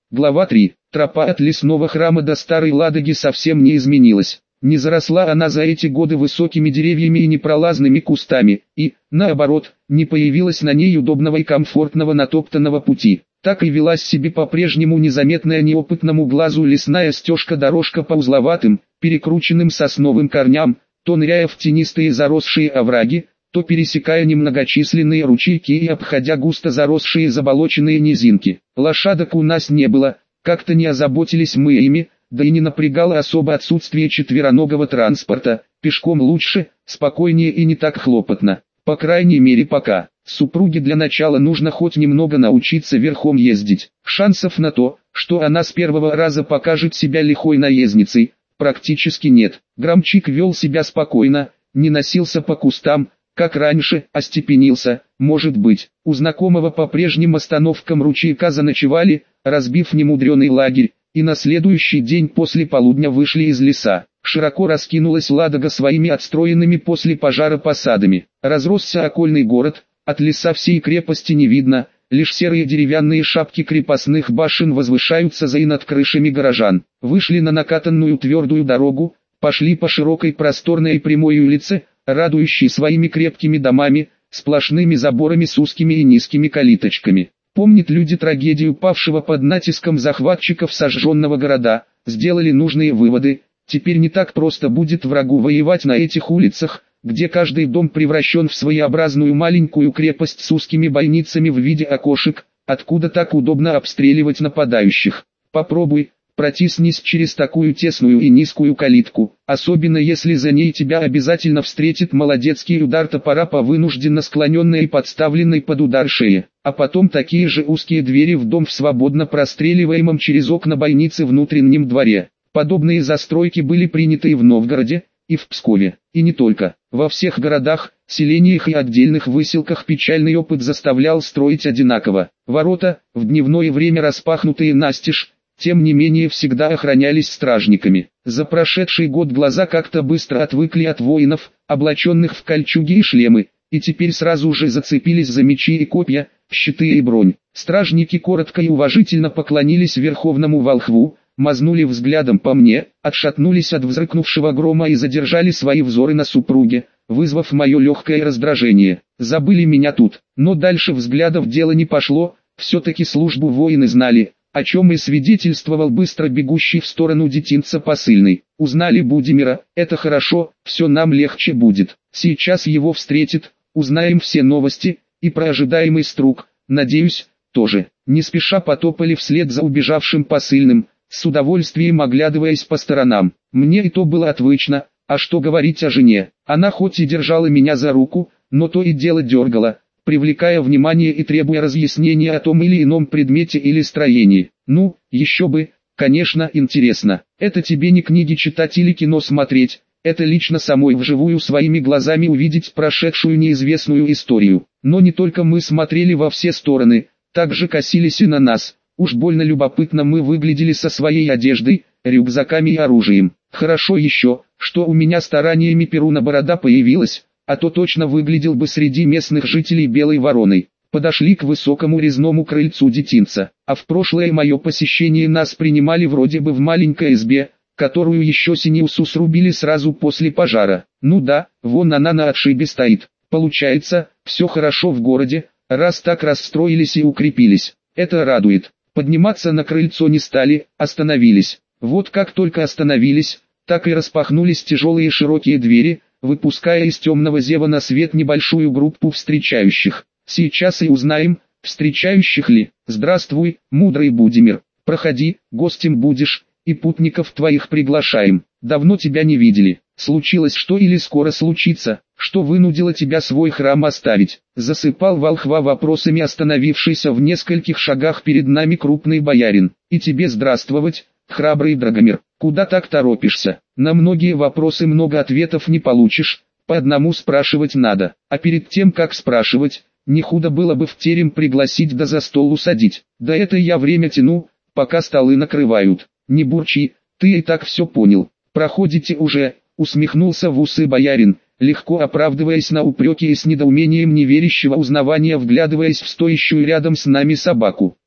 Глава три. Тропа от лесного храма до Старой Ладоги совсем не изменилась. Не заросла она за эти годы высокими деревьями и непролазными кустами, и, наоборот, не появилось на ней удобного и комфортного натоптанного пути. Так и велась себе по-прежнему незаметная неопытному глазу лесная стежка-дорожка по узловатым, перекрученным сосновым корням, то ныряя в тенистые заросшие овраги, то пересекая немногочисленные ручейки и обходя густо заросшие заболоченные низинки. Лошадок у нас не было, как-то не озаботились мы ими, да и не напрягало особо отсутствие четвероногого транспорта, пешком лучше, спокойнее и не так хлопотно, по крайней мере пока. Супруге для начала нужно хоть немного научиться верхом ездить. Шансов на то, что она с первого раза покажет себя лихой наездницей, практически нет. Громчик вел себя спокойно, не носился по кустам, как раньше, остепенился, может быть. У знакомого по прежним остановкам ручейка заночевали, разбив немудреный лагерь, и на следующий день после полудня вышли из леса. Широко раскинулась Ладога своими отстроенными после пожара посадами. Разросся окольный город, от леса всей крепости не видно, лишь серые деревянные шапки крепостных башен возвышаются за и над крышами горожан. Вышли на накатанную твердую дорогу, пошли по широкой просторной и прямой улице, радующей своими крепкими домами, сплошными заборами с узкими и низкими калиточками. Помнят люди трагедию павшего под натиском захватчиков сожженного города, сделали нужные выводы. Теперь не так просто будет врагу воевать на этих улицах, где каждый дом превращен в своеобразную маленькую крепость с узкими бойницами в виде окошек, откуда так удобно обстреливать нападающих. Попробуй, протиснись через такую тесную и низкую калитку, особенно если за ней тебя обязательно встретит молодецкий удар топора по вынужденно склоненной и подставленной под удар шее, а потом такие же узкие двери в дом в свободно простреливаемом через окна бойницы внутреннем дворе. Подобные застройки были приняты и в Новгороде, и в Пскове, и не только. Во всех городах, селениях и отдельных выселках печальный опыт заставлял строить одинаково. Ворота, в дневное время распахнутые настежь, тем не менее всегда охранялись стражниками. За прошедший год глаза как-то быстро отвыкли от воинов, облаченных в кольчуги и шлемы, и теперь сразу же зацепились за мечи и копья, щиты и бронь. Стражники коротко и уважительно поклонились верховному волхву, мазнули взглядом по мне, отшатнулись от взрыкнувшего грома и задержали свои взоры на супруге, вызвав мое легкое раздражение. Забыли меня тут, но дальше взглядов дело не пошло, все-таки службу воины знали, о чем и свидетельствовал быстро бегущий в сторону детинца посыльный. Узнали Будимира, это хорошо, все нам легче будет. Сейчас его встретит, узнаем все новости, и про ожидаемый струк, надеюсь, тоже. Не спеша потопали вслед за убежавшим посыльным, с удовольствием оглядываясь по сторонам. Мне и то было отвычно, а что говорить о жене. Она хоть и держала меня за руку, но то и дело дергала, привлекая внимание и требуя разъяснения о том или ином предмете или строении. Ну, еще бы, конечно, интересно. Это тебе не книги читать или кино смотреть, это лично самой вживую своими глазами увидеть прошедшую неизвестную историю. Но не только мы смотрели во все стороны, также косились и на нас. Уж больно любопытно мы выглядели со своей одеждой, рюкзаками и оружием. Хорошо еще, что у меня стараниями Перуна борода появилась, а то точно выглядел бы среди местных жителей белой вороной. Подошли к высокому резному крыльцу детинца, а в прошлое мое посещение нас принимали вроде бы в маленькой избе, которую еще Синеусу срубили сразу после пожара. Ну да, вон она на отшибе стоит. Получается, все хорошо в городе, раз так расстроились и укрепились. Это радует. Подниматься на крыльцо не стали, остановились. Вот как только остановились, так и распахнулись тяжелые широкие двери, выпуская из темного зева на свет небольшую группу встречающих. Сейчас и узнаем, встречающих ли. Здравствуй, мудрый Будимир. Проходи, гостем будешь, и путников твоих приглашаем. Давно тебя не видели. Случилось что или скоро случится, что вынудило тебя свой храм оставить? Засыпал волхва вопросами остановившийся в нескольких шагах перед нами крупный боярин. И тебе здравствовать, храбрый Драгомир. Куда так торопишься? На многие вопросы много ответов не получишь, по одному спрашивать надо. А перед тем как спрашивать, не худо было бы в терем пригласить да за стол усадить. Да это я время тяну, пока столы накрывают. Не бурчи, ты и так все понял. Проходите уже. Усмехнулся в усы боярин, легко оправдываясь на упреки и с недоумением неверящего узнавания вглядываясь в стоящую рядом с нами собаку.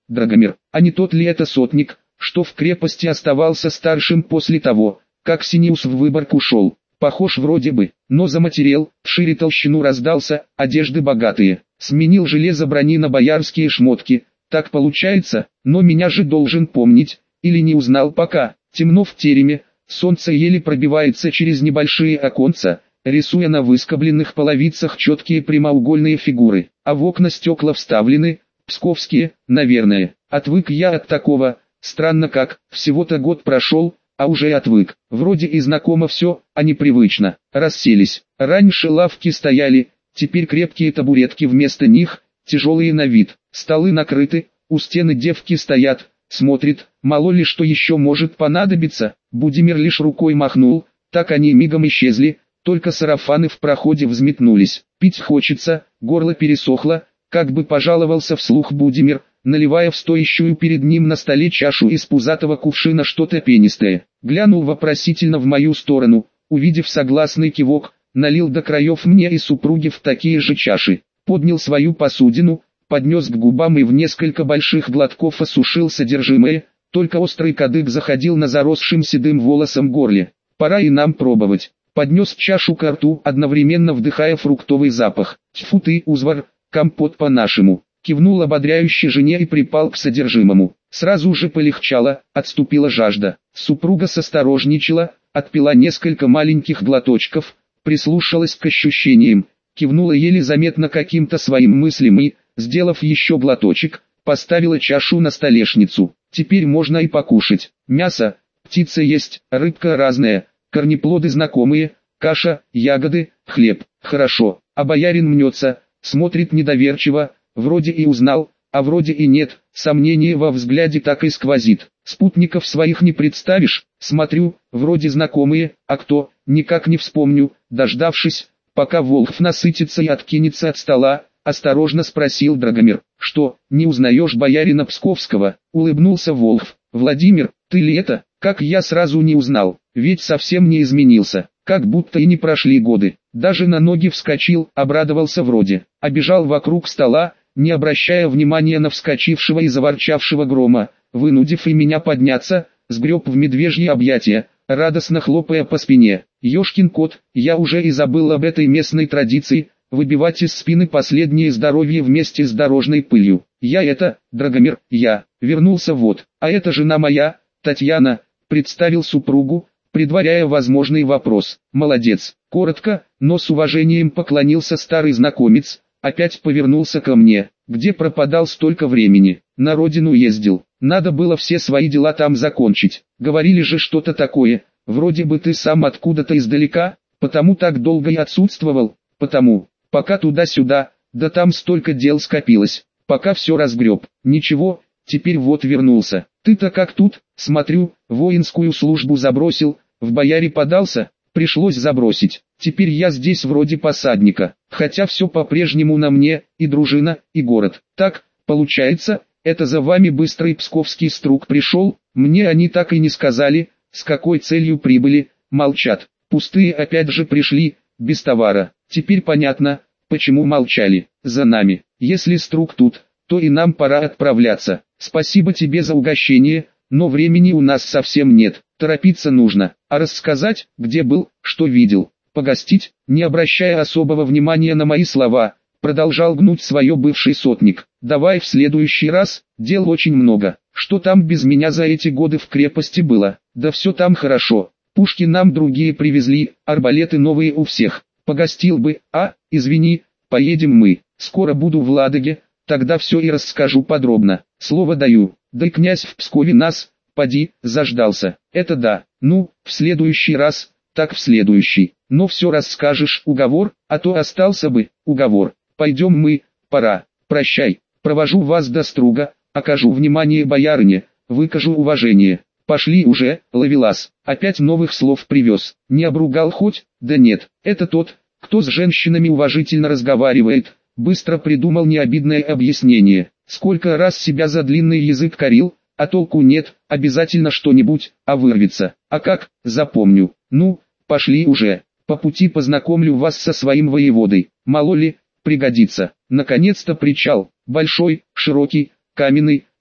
Драгомир, а не тот ли это сотник, что в крепости оставался старшим после того, как Синеус в Выборг ушел? Похож вроде бы, но заматерел, шире толщину раздался, одежды богатые. Сменил железо брони на боярские шмотки, так получается, но меня же должен помнить, или не узнал пока. Темно в тереме, солнце еле пробивается через небольшие оконца, рисуя на выскобленных половицах четкие прямоугольные фигуры, а в окна стекла вставлены, псковские, наверное. Отвык я от такого, странно как, всего-то год прошел, а уже отвык. Вроде и знакомо все, а непривычно. Расселись. Раньше лавки стояли, теперь крепкие табуретки вместо них, тяжелые на вид. Столы накрыты, у стены девки стоят, смотрят, мало ли что еще может понадобиться. Будимир лишь рукой махнул, так они мигом исчезли, только сарафаны в проходе взметнулись. Пить хочется, горло пересохло, как бы пожаловался вслух Будимир, наливая в стоящую перед ним на столе чашу из пузатого кувшина что-то пенистое. Глянул вопросительно в мою сторону, увидев согласный кивок, налил до краев мне и супруге в такие же чаши. Поднял свою посудину, поднес к губам и в несколько больших глотков осушил содержимое, только острый кадык заходил на заросшим седым волосом горле. Пора и нам пробовать. Поднес чашу ко рту, одновременно вдыхая фруктовый запах. Тьфу ты, узвар, компот по-нашему. Кивнул ободряюще жене и припал к содержимому. Сразу же полегчало, отступила жажда. Супруга состорожничала, отпила несколько маленьких глоточков, прислушалась к ощущениям, кивнула еле заметно каким-то своим мыслям и, сделав еще глоточек, поставила чашу на столешницу. Теперь можно и покушать. Мясо, птица есть, рыбка разная, корнеплоды знакомые, каша, ягоды, хлеб. Хорошо, а боярин мнется, смотрит недоверчиво, вроде и узнал, а вроде и нет, сомнение во взгляде так и сквозит. Спутников своих не представишь, смотрю, вроде знакомые, а кто, никак не вспомню. Дождавшись, пока Волхв насытится и откинется от стола, осторожно спросил Драгомир: «Что, не узнаешь боярина Псковского?» Улыбнулся Волхв: «Владимир, ты ли это? Как я сразу не узнал, ведь совсем не изменился, как будто и не прошли годы». Даже на ноги вскочил, обрадовался вроде, обежал вокруг стола, не обращая внимания на вскочившего и заворчавшего Грома, вынудив и меня подняться, сгреб в медвежьи объятия, радостно хлопая по спине. Ёшкин кот, я уже и забыл об этой местной традиции, выбивать из спины последнее здоровье вместе с дорожной пылью. Я это, Драгомир, я, вернулся вот, а это жена моя, Татьяна, представил супругу, предваряя возможный вопрос. Молодец. Коротко, но с уважением поклонился старый знакомец, опять повернулся ко мне. Где пропадал столько времени? На родину ездил. Надо было все свои дела там закончить. Говорили же что-то такое, вроде бы ты сам откуда-то издалека, потому так долго и отсутствовал, потому, пока туда-сюда, да там столько дел скопилось, пока все разгреб. Ничего, теперь вот вернулся. Ты-то как тут? Смотрю, воинскую службу забросил, в бояре подался, пришлось забросить. Теперь я здесь вроде посадника, хотя все по-прежнему на мне, и дружина, и город. Так, получается, это за вами быстрый псковский струк пришел? Мне они так и не сказали, с какой целью прибыли. Молчат. Пустые опять же пришли, без товара. Теперь понятно, почему молчали. За нами. Если струк тут, то и нам пора отправляться. Спасибо тебе за угощение, но времени у нас совсем нет. Торопиться нужно. А рассказать, где был, что видел, погостить, не обращая особого внимания на мои слова, продолжал гнуть свое бывший сотник. Давай в следующий раз, дел очень много. Что там без меня за эти годы в крепости было? Да все там хорошо. Пушки нам другие привезли, арбалеты новые у всех. Погостил бы, а, извини, поедем мы. Скоро буду в Ладоге, тогда все и расскажу подробно. Слово даю. Да и князь в Пскове нас, поди, заждался. Это да. Ну, в следующий раз, так в следующий. Но все расскажешь, уговор, а то остался бы, уговор. Пойдем мы, пора. Прощай. Провожу вас до Струга, окажу внимание боярине, выкажу уважение. Пошли уже, Ловелас. Опять новых слов привез. Не обругал хоть? Да нет. Это тот, кто с женщинами уважительно разговаривает. Быстро придумал необидное объяснение. Сколько раз себя за длинный язык корил, а толку нет, обязательно что-нибудь, а вырвется. А как, запомню. Ну, пошли уже. По пути познакомлю вас со своим воеводой. Мало ли, пригодится. Наконец-то причал. Большой, широкий, каменный,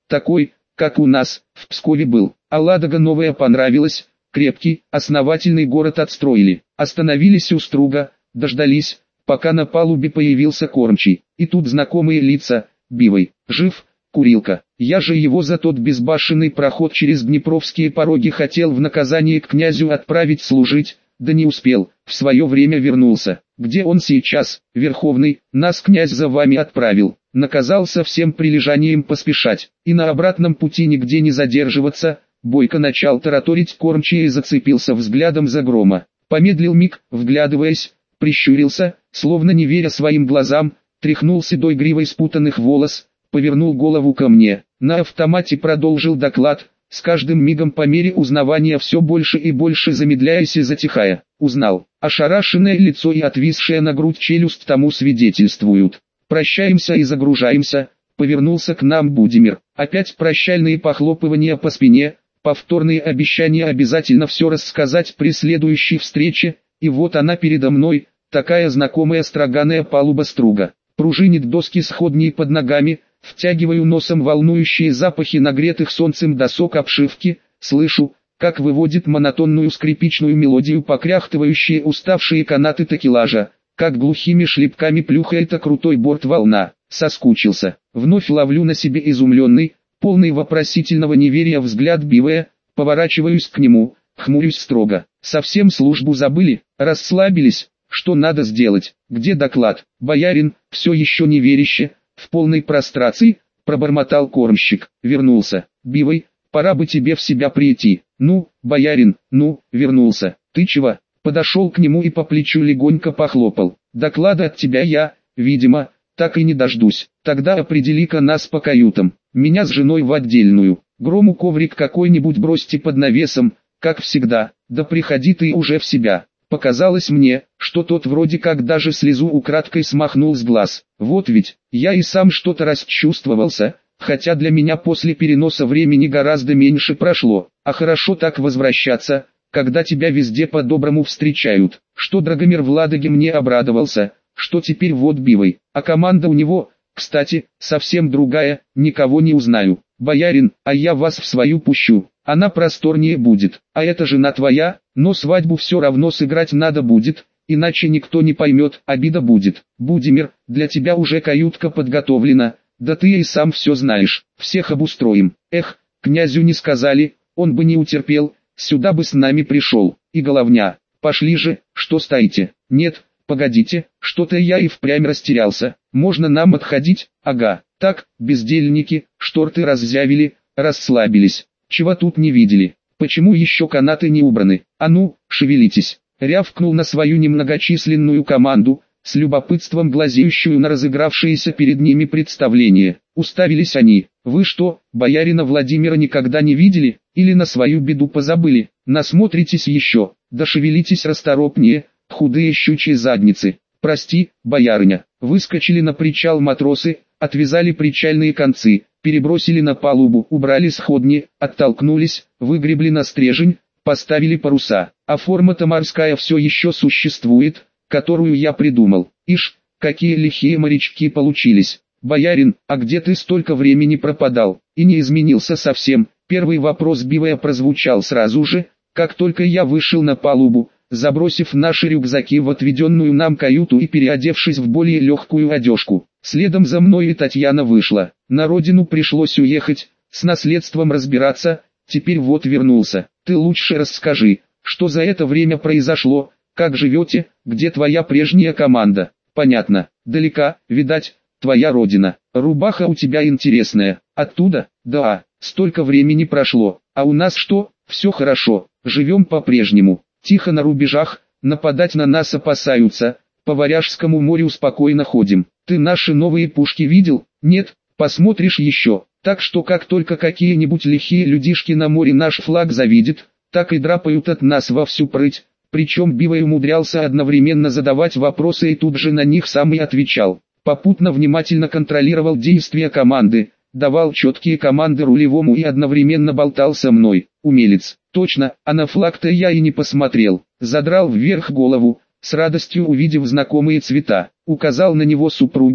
такой, как у нас, в Пскове был. А Ладога новая понравилась, крепкий, основательный город отстроили. Остановились у Струга, дождались, пока на палубе появился кормчий. И тут знакомые лица, Бивой, жив, Курилка. Я же его за тот безбашенный проход через Днепровские пороги хотел в наказание к князю отправить служить, да не успел, в свое время вернулся. Где он сейчас, Верховный? Нас князь за вами отправил. Наказал со всем прилежанием поспешать, и на обратном пути нигде не задерживаться. Бойко начал тараторить кормчий и зацепился взглядом за Грома. Помедлил миг, вглядываясь, прищурился, словно не веря своим глазам, тряхнул седой гривой спутанных волос, повернул голову ко мне. На автомате продолжил доклад, с каждым мигом по мере узнавания все больше и больше замедляясь и затихая. Узнал. Ошарашенное лицо и отвисшая на грудь челюсть тому свидетельствуют. Прощаемся и загружаемся. Повернулся к нам Будимир. Опять прощальные похлопывания по спине, повторные обещания обязательно все рассказать при следующей встрече. И вот она передо мной, такая знакомая строганая палуба Струга. Пружинит доски сходней под ногами, втягиваю носом волнующие запахи нагретых солнцем досок обшивки, слышу, как выводит монотонную скрипичную мелодию покряхтывающие уставшие канаты такелажа, как глухими шлепками плюхает о крутой борт волна. Соскучился. Вновь ловлю на себе изумленный, полный вопросительного неверия взгляд Бивая, поворачиваюсь к нему, хмурюсь строго. Совсем службу забыли, расслабились, что надо сделать, где доклад? Боярин, все еще неверяще, в полной прострации, пробормотал кормщик. Вернулся. Бивай, пора бы тебе в себя прийти. Ну, боярин, ну, вернулся. Ты чего? Подошел к нему и по плечу легонько похлопал. Доклада от тебя я, видимо, так и не дождусь. Тогда определи-ка нас по каютам. Меня с женой в отдельную. Грому коврик какой-нибудь бросьте под навесом, как всегда. Да приходи ты уже в себя. Показалось мне, что тот вроде как даже слезу украдкой смахнул с глаз. Вот ведь, я и сам что-то расчувствовался, хотя для меня после переноса времени гораздо меньше прошло. А хорошо так возвращаться, когда тебя везде по-доброму встречают. Что Драгомир в Ладоге мне обрадовался, что теперь вот Бивай. А команда у него, кстати, совсем другая, никого не узнаю. Боярин, а я вас в свою пущу. Она просторнее будет, а это жена твоя, но свадьбу все равно сыграть надо будет, иначе никто не поймет, обида будет. Будимир, для тебя уже каютка подготовлена, да ты и сам все знаешь, всех обустроим. Эх, князю не сказали, он бы не утерпел, сюда бы с нами пришел. И головня, пошли же, что стоите? Нет, погодите, что-то я и впрямь растерялся, можно нам отходить? Ага, так, бездельники, шторты раззявили, расслабились. Чего тут не видели? Почему еще канаты не убраны? А ну, шевелитесь! Рявкнул на свою немногочисленную команду, с любопытством глазеющую на разыгравшееся перед ними представление. Уставились они. Вы что, боярина Владимира никогда не видели? Или на свою беду позабыли? Насмотритесь еще, да шевелитесь расторопнее, худые щучьи задницы. Прости, боярыня. Выскочили на причал матросы, отвязали причальные концы, перебросили на палубу, убрали сходни, оттолкнулись, выгребли на стрежень, поставили паруса. А форма-то морская все еще существует, которую я придумал. Ишь, какие лихие морячки получились. Боярин, а где ты столько времени пропадал? И не изменился совсем. Первый вопрос Бивая прозвучал сразу же, как только я вышел на палубу, забросив наши рюкзаки в отведенную нам каюту и переодевшись в более легкую одежку. Следом за мной и Татьяна вышла. На родину пришлось уехать, с наследством разбираться, теперь вот вернулся. Ты лучше расскажи, что за это время произошло, как живете, где твоя прежняя команда? Понятно, далека, видать, твоя родина. Рубаха у тебя интересная. Оттуда? Да, столько времени прошло. А у нас что? Все хорошо, живем по-прежнему. Тихо на рубежах, нападать на нас опасаются. По Варяжскому морю спокойно ходим. Ты наши новые пушки видел? Нет, посмотришь еще. Так что как только какие-нибудь лихие людишки на море наш флаг завидят, так и драпают от нас во всю прыть. Причем Бивай умудрялся одновременно задавать вопросы и тут же на них сам и отвечал. Попутно внимательно контролировал действия команды, давал четкие команды рулевому и одновременно болтал со мной. Умелец, точно, а на флаг-то я и не посмотрел. Задрал вверх голову, с радостью увидев знакомые цвета, указал на него супруге,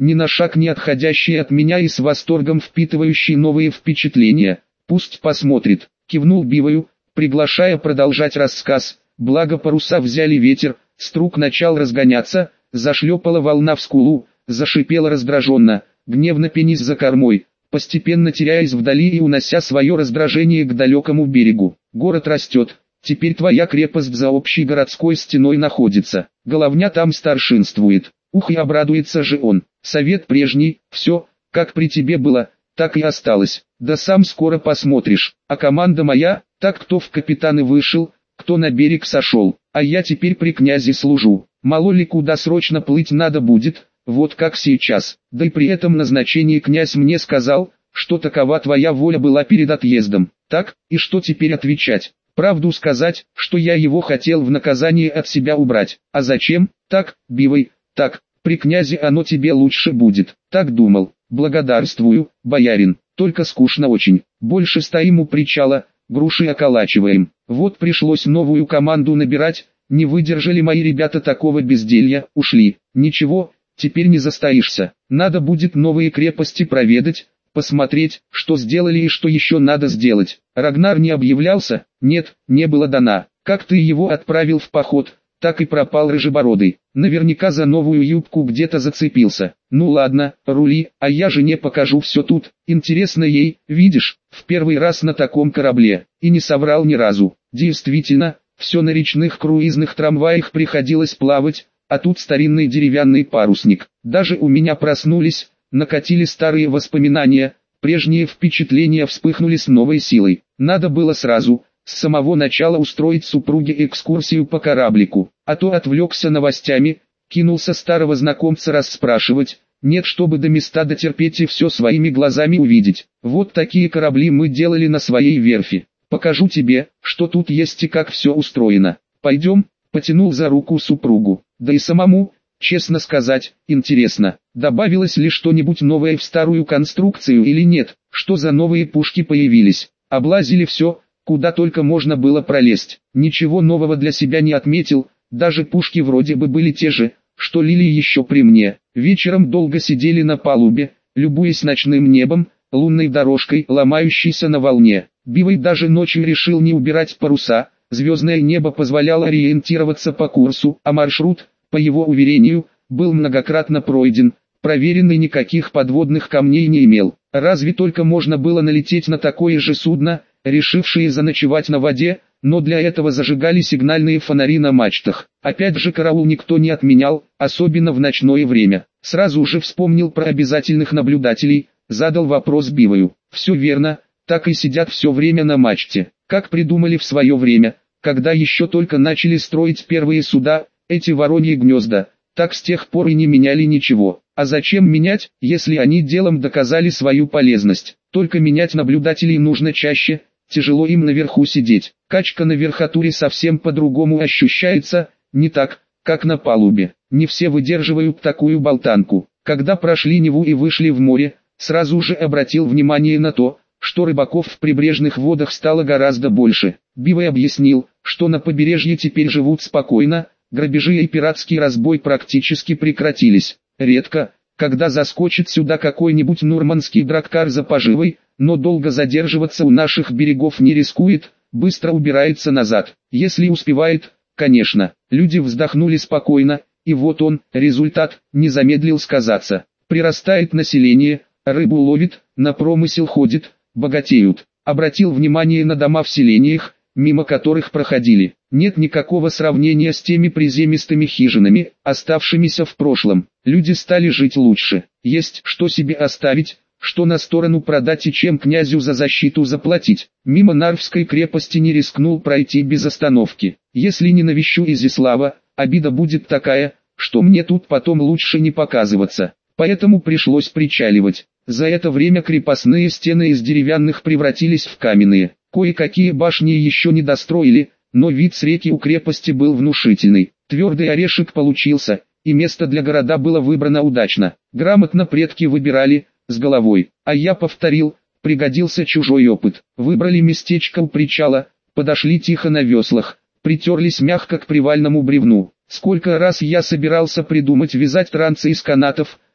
ни на шаг не отходящий от меня и с восторгом впитывающий новые впечатления. «Пусть посмотрит», — кивнул Биваю, приглашая продолжать рассказ. Благо паруса взяли ветер, струк начал разгоняться, зашлепала волна в скулу, зашипела раздраженно, гневно пенись за кормой, постепенно теряясь вдали и унося свое раздражение к далекому берегу. «Город растет, теперь твоя крепость за общей городской стеной находится, головня там старшинствует». Ух, и обрадуется же он. Совет прежний, все, как при тебе было, так и осталось. Да сам скоро посмотришь. А команда моя, так кто в капитаны вышел, кто на берег сошел. А я теперь при князе служу. Мало ли куда срочно плыть надо будет, вот как сейчас. Да и при этом назначении князь мне сказал, что такова твоя воля была перед отъездом. Так, и что теперь отвечать? Правду сказать, что я его хотел в наказание от себя убрать. А зачем? Так, Бивай. Так, при князе оно тебе лучше будет, так думал. Благодарствую, боярин, только скучно очень. Больше стоим у причала, груши околачиваем. Вот пришлось новую команду набирать, не выдержали мои ребята такого безделья, ушли. Ничего, теперь не застоишься. Надо будет новые крепости проведать, посмотреть, что сделали и что еще надо сделать. Рагнар не объявлялся? Нет, не было дано. Как ты его отправил в поход? Так и пропал рыжебородый. Наверняка за новую юбку где-то зацепился. Ну ладно, рули, а я жене покажу все тут. Интересно ей, видишь, в первый раз на таком корабле. И не соврал ни разу. Действительно, все на речных круизных трамваях приходилось плавать, а тут старинный деревянный парусник. Даже у меня проснулись, накатили старые воспоминания, прежние впечатления вспыхнули с новой силой. Надо было сразу, с самого начала устроить супруге экскурсию по кораблику, а то отвлекся новостями, кинулся старого знакомца расспрашивать, нет, чтобы до места дотерпеть и все своими глазами увидеть. Вот такие корабли мы делали на своей верфи. Покажу тебе, что тут есть и как все устроено. Пойдем, потянул за руку супругу, да и самому, честно сказать, интересно, добавилось ли что-нибудь новое в старую конструкцию или нет, что за новые пушки появились, облазили все, куда только можно было пролезть. Ничего нового для себя не отметил, даже пушки вроде бы были те же, что лили еще при мне. Вечером долго сидели на палубе, любуясь ночным небом, лунной дорожкой, ломающейся на волне. Бивай даже ночью решил не убирать паруса, звездное небо позволяло ориентироваться по курсу, а маршрут, по его уверению, был многократно пройден, проверенный, никаких подводных камней не имел. Разве только можно было налететь на такое же судно, решившие заночевать на воде, но для этого зажигали сигнальные фонари на мачтах. Опять же караул никто не отменял, особенно в ночное время. Сразу же вспомнил про обязательных наблюдателей, задал вопрос Биваю. Все верно, так и сидят все время на мачте. Как придумали в свое время, когда еще только начали строить первые суда, эти вороньи гнезда, так с тех пор и не меняли ничего. А зачем менять, если они делом доказали свою полезность? Только менять наблюдателей нужно чаще, тяжело им наверху сидеть. Качка на верхотуре совсем по-другому ощущается, не так, как на палубе. Не все выдерживают такую болтанку. Когда прошли Неву и вышли в море, сразу же обратил внимание на то, что рыбаков в прибрежных водах стало гораздо больше. Бивай объяснил, что на побережье теперь живут спокойно, грабежи и пиратский разбой практически прекратились. Редко, когда заскочит сюда какой-нибудь нурманский драккар за поживой, но долго задерживаться у наших берегов не рискует, быстро убирается назад. Если успевает, конечно. Люди вздохнули спокойно, и вот он, результат, не замедлил сказаться. Прирастает население, рыбу ловит, на промысел ходит, богатеют. Обратил внимание на дома в селениях, мимо которых проходили. Нет никакого сравнения с теми приземистыми хижинами, оставшимися в прошлом. Люди стали жить лучше. Есть что себе оставить, что на сторону продать и чем князю за защиту заплатить. Мимо Нарвской крепости не рискнул пройти без остановки. Если не навещу Изяслава, обида будет такая, что мне тут потом лучше не показываться. Поэтому пришлось причаливать. За это время крепостные стены из деревянных превратились в каменные. Кое-какие башни еще не достроили, но вид с реки у крепости был внушительный. Твердый орешек получился, и место для города было выбрано удачно. Грамотно предки выбирали, с головой. А я повторил, пригодился чужой опыт. Выбрали местечко у причала, подошли тихо на веслах, притерлись мягко к привальному бревну. Сколько раз я собирался придумать вязать трансы из канатов,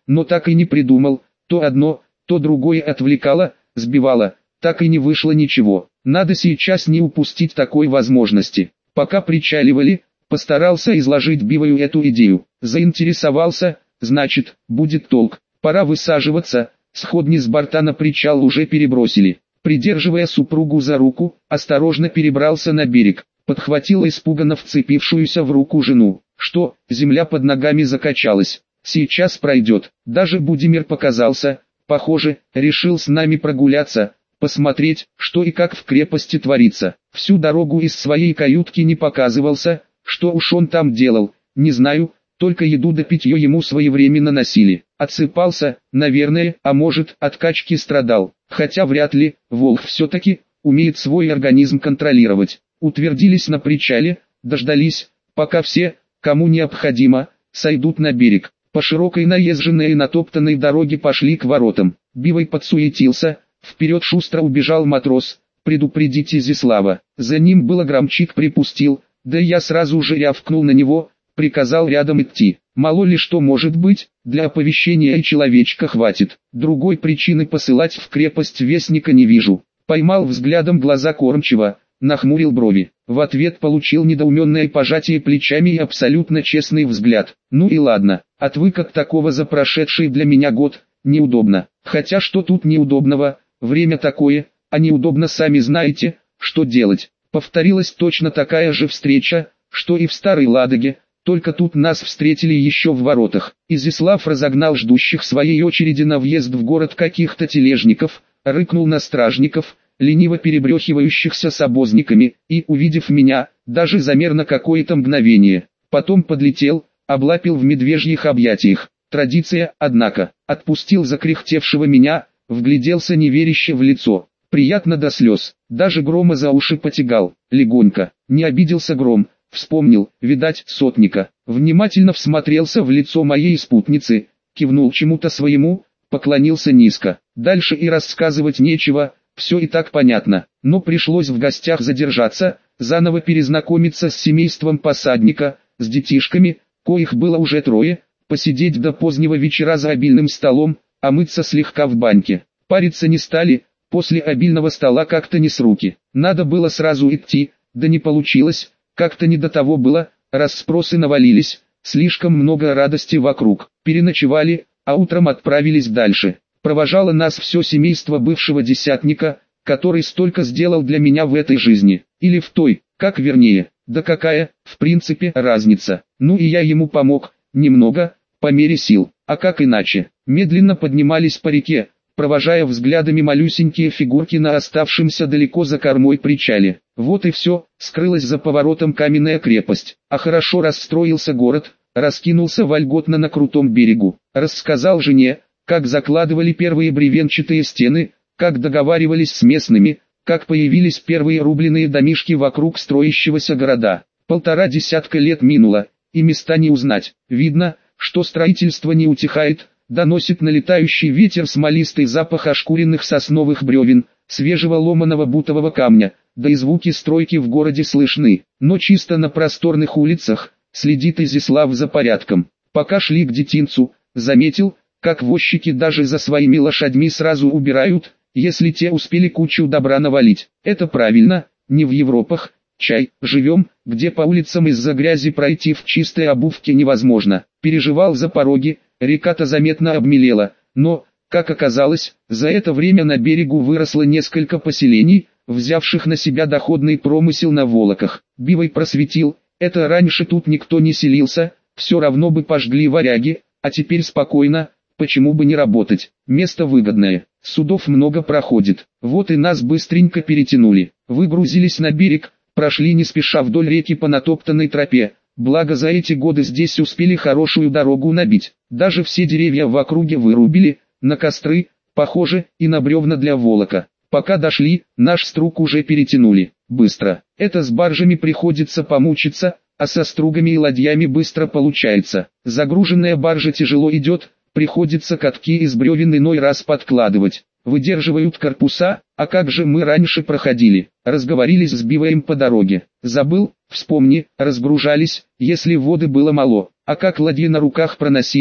но так и не придумал, то одно, то другое отвлекало, сбивало, так и не вышло ничего. Надо сейчас не упустить такой возможности. Пока причаливали, постарался изложить Бивою эту идею. Заинтересовался, значит, будет толк. Пора высаживаться, сходни с борта на причал уже перебросили. Придерживая супругу за руку, осторожно перебрался на берег. Подхватил испуганно вцепившуюся в руку жену. Что, земля под ногами закачалась. Сейчас пройдет. Даже Будимир показался. Похоже, решил с нами прогуляться, посмотреть, что и как в крепости творится. Всю дорогу из своей каютки не показывался, что уж он там делал, не знаю, только еду да питье ему своевременно носили. Отсыпался, наверное, а может, от качки страдал, хотя вряд ли, волк все-таки умеет свой организм контролировать. Утвердились на причале, дождались, пока все, кому необходимо, сойдут на берег. По широкой наезженной и натоптанной дороге пошли к воротам. Бивой подсуетился, вперед шустро убежал матрос, предупредить Изяслава. За ним было громчик припустил, да я сразу же рявкнул на него, приказал рядом идти. Мало ли что может быть, для оповещения и человечка хватит. Другой причины посылать в крепость вестника не вижу. Поймал взглядом глаза кормчего, нахмурил брови. В ответ получил недоуменное пожатие плечами и абсолютно честный взгляд. Ну и ладно, отвык от такого за прошедший для меня год, неудобно. Хотя что тут неудобного, время такое, а неудобно сами знаете, что делать. Повторилась точно такая же встреча, что и в Старой Ладоге, только тут нас встретили еще в воротах. Изяслав разогнал ждущих своей очереди на въезд в город каких-то тележников, рыкнул на стражников, лениво перебрехивающихся с обозниками, и, увидев меня, даже замер на какое-то мгновение. Потом подлетел, облапил в медвежьих объятиях. Традиция, однако, отпустил закряхтевшего меня, вгляделся неверяще в лицо. Приятно до слез, даже Грома за уши потягал, легонько. Не обиделся Гром, вспомнил, видать, сотника. Внимательно всмотрелся в лицо моей спутницы, кивнул чему-то своему, поклонился низко. Дальше и рассказывать нечего. Все и так понятно, но пришлось в гостях задержаться, заново перезнакомиться с семейством посадника, с детишками, коих было уже трое, посидеть до позднего вечера за обильным столом, а мыться слегка в баньке. Париться не стали, после обильного стола как-то не с руки. Надо было сразу идти, да не получилось, как-то не до того было, расспросы навалились, слишком много радости вокруг. Переночевали, а утром отправились дальше. Провожало нас все семейство бывшего десятника, который столько сделал для меня в этой жизни, или в той, как вернее, да какая, в принципе, разница. Ну и я ему помог, немного, по мере сил, а как иначе. Медленно поднимались по реке, провожая взглядами малюсенькие фигурки на оставшемся далеко за кормой причале. Вот и все, скрылась за поворотом каменная крепость, а хорошо расстроился город, раскинулся вольготно на крутом берегу. Рассказал жене, как закладывали первые бревенчатые стены, как договаривались с местными, как появились первые рубленые домишки вокруг строящегося города. Полтора десятка лет минуло, и места не узнать. Видно, что строительство не утихает, доносит налетающий ветер смолистый запах ошкуренных сосновых бревен, свежего ломаного бутового камня, да и звуки стройки в городе слышны. Но чисто на просторных улицах следит Изяслав за порядком. Пока шли к детинцу, заметил, как возчики даже за своими лошадьми сразу убирают, если те успели кучу добра навалить. Это правильно, не в Европах, чай, живем, где по улицам из-за грязи пройти в чистой обувке невозможно. Переживал за пороги, река-то заметно обмелела, но, как оказалось, за это время на берегу выросло несколько поселений, взявших на себя доходный промысел на Волоках. Бивой просветил, это раньше тут никто не селился, все равно бы пожгли варяги, а теперь спокойно. Почему бы не работать? Место выгодное, судов много проходит. Вот и нас быстренько перетянули. Выгрузились на берег, прошли не спеша вдоль реки по натоптанной тропе. Благо за эти годы здесь успели хорошую дорогу набить. Даже все деревья в округе вырубили, на костры, похоже, и на бревна для волока. Пока дошли, наш струг уже перетянули. Быстро. Это с баржами приходится помучиться, а со стругами и ладьями быстро получается. Загруженная баржа тяжело идет, приходится катки из бревен иной раз подкладывать. Выдерживают корпуса, а как же мы раньше проходили? Разговорились с Бивоем по дороге. Забыл, вспомни, разгружались, если воды было мало. А как ладьи на руках проносили,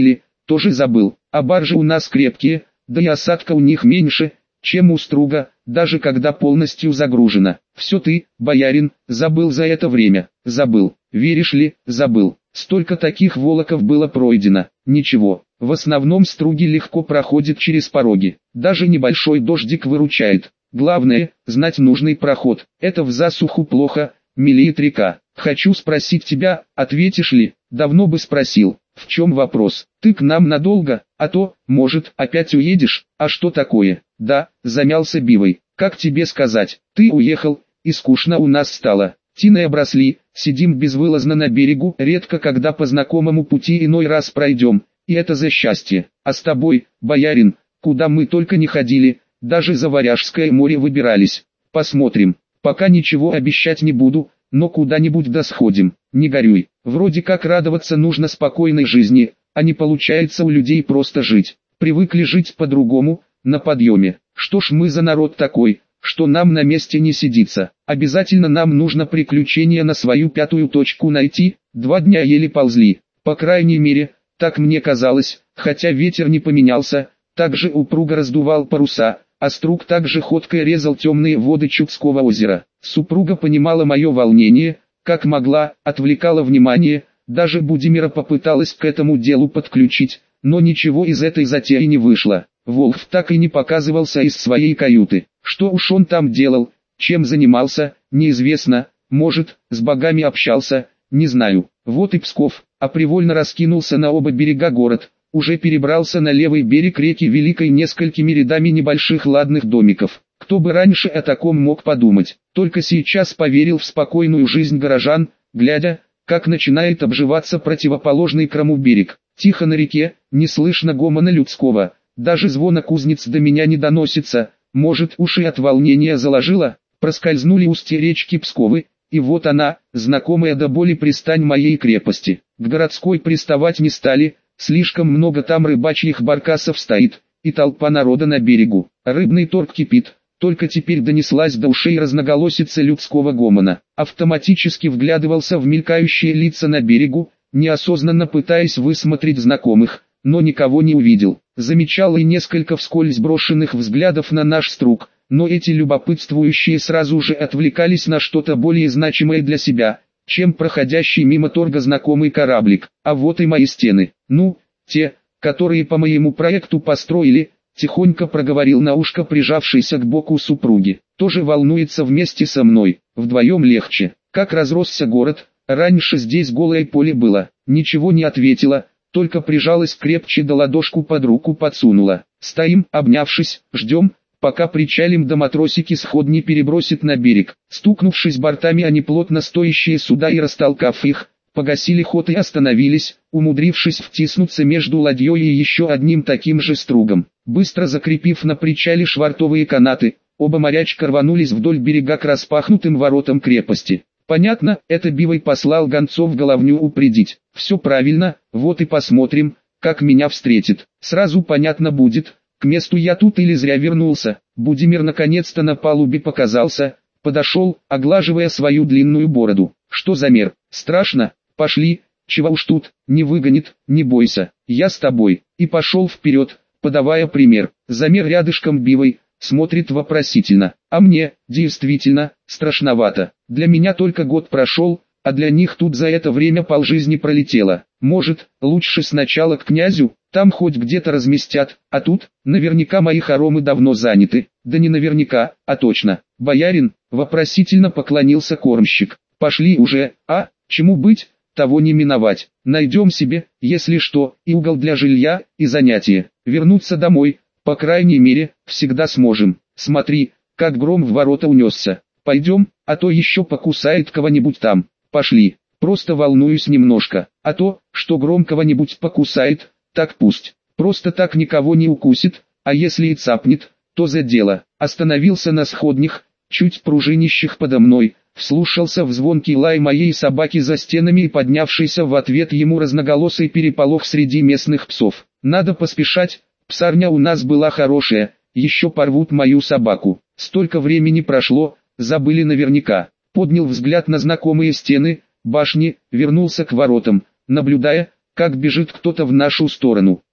тоже забыл. А баржи у нас крепкие, да и осадка у них меньше, чем у Струга, даже когда полностью загружена. Все ты, боярин, забыл за это время. Забыл. Веришь ли, забыл. Столько таких волоков было пройдено. Ничего. В основном Струги легко проходят через пороги. Даже небольшой дождик выручает. Главное, знать нужный проход. Это в засуху плохо, мелеет река. Хочу спросить тебя, ответишь ли? Давно бы спросил. В чем вопрос? Ты к нам надолго? А то, может, опять уедешь? А что такое? Да, замялся Бивой. Как тебе сказать? Ты уехал, и скучно у нас стало. Тиной обросли, сидим безвылазно на берегу, редко когда по знакомому пути иной раз пройдем. И это за счастье. А с тобой, боярин, куда мы только не ходили, даже за Варяжское море выбирались. Посмотрим. Пока ничего обещать не буду, но куда-нибудь досходим. Не горюй. Вроде как радоваться нужно спокойной жизни, а не получается у людей просто жить. Привыкли жить по-другому, на подъеме. Что ж мы за народ такой, что нам на месте не сидится. Обязательно нам нужно приключение на свою пятую точку найти. Два дня еле ползли. По крайней мере, так мне казалось, хотя ветер не поменялся, также упруго раздувал паруса, а Струг также ходко резал темные воды Чудского озера. Супруга понимала мое волнение, как могла, отвлекала внимание, даже Будимира попыталась к этому делу подключить, но ничего из этой затеи не вышло. Волхв так и не показывался из своей каюты. Что уж он там делал, чем занимался, неизвестно, может, с богами общался, не знаю. Вот и Псков, а привольно раскинулся на оба берега город, уже перебрался на левый берег реки Великой несколькими рядами небольших ладных домиков. Кто бы раньше о таком мог подумать, только сейчас поверил в спокойную жизнь горожан, глядя, как начинает обживаться противоположный Крому берег. Тихо на реке, не слышно гомона людского, даже звона кузнец до меня не доносится, может уши от волнения заложило, проскользнули устья речки Псковы, и вот она, знакомая до боли пристань моей крепости. К городской приставать не стали, слишком много там рыбачьих баркасов стоит, и толпа народа на берегу. Рыбный торг кипит, только теперь донеслась до ушей разноголосица людского гомона. Автоматически вглядывался в мелькающие лица на берегу, неосознанно пытаясь высмотреть знакомых, но никого не увидел. Замечал и несколько вскользь брошенных взглядов на наш Струг, но эти любопытствующие сразу же отвлекались на что-то более значимое для себя, чем проходящий мимо торга знакомый кораблик. А вот и мои стены. Ну, те, которые по моему проекту построили, тихонько проговорил на ушко прижавшийся к боку супруги. Тоже волнуется вместе со мной, вдвоем легче. Как разросся город, раньше здесь голое поле было. Ничего не ответила, только прижалась крепче да ладошку под руку подсунула. Стоим, обнявшись, ждем, пока причалим да матросики сходни перебросит на берег. Стукнувшись бортами о неплотно стоящие суда и растолкав их, погасили ход и остановились, умудрившись втиснуться между ладьей и еще одним таким же Стругом. Быстро закрепив на причале швартовые канаты, оба морячка рванулись вдоль берега к распахнутым воротам крепости. Понятно, это Бивой послал гонцов головню упредить. Все правильно, вот и посмотрим, как меня встретит. Сразу понятно будет, к месту я тут или зря вернулся. Будимир наконец-то на палубе показался, подошел, оглаживая свою длинную бороду. Что за мер? Страшно? Пошли, чего уж тут, не выгонит, не бойся, я с тобой. И пошел вперед, подавая пример. Замер рядышком Бивой, смотрит вопросительно. А мне, действительно, страшновато. Для меня только год прошел, а для них тут за это время полжизни пролетело. Может, лучше сначала к князю, там хоть где-то разместят, а тут, наверняка мои хоромы давно заняты. Да не наверняка, а точно. Боярин, вопросительно поклонился кормщик. Пошли уже, а, чему быть, того не миновать. Найдем себе, если что, и угол для жилья, и занятия. Вернуться домой, по крайней мере, всегда сможем. Смотри, как гром в ворота унесся. Пойдем, а то еще покусает кого-нибудь там. Пошли, просто волнуюсь немножко. А то, что гром кого-нибудь покусает, так пусть. Просто так никого не укусит, а если и цапнет, то за дело. Остановился на сходнях, чуть пружинищих подо мной, вслушался в звонкий лай моей собаки за стенами и поднявшийся в ответ ему разноголосый переполох среди местных псов. Надо поспешать, псарня у нас была хорошая, еще порвут мою собаку. Столько времени прошло, забыли наверняка. Поднял взгляд на знакомые стены, башни, вернулся к воротам, наблюдая, как бежит кто-то в нашу сторону.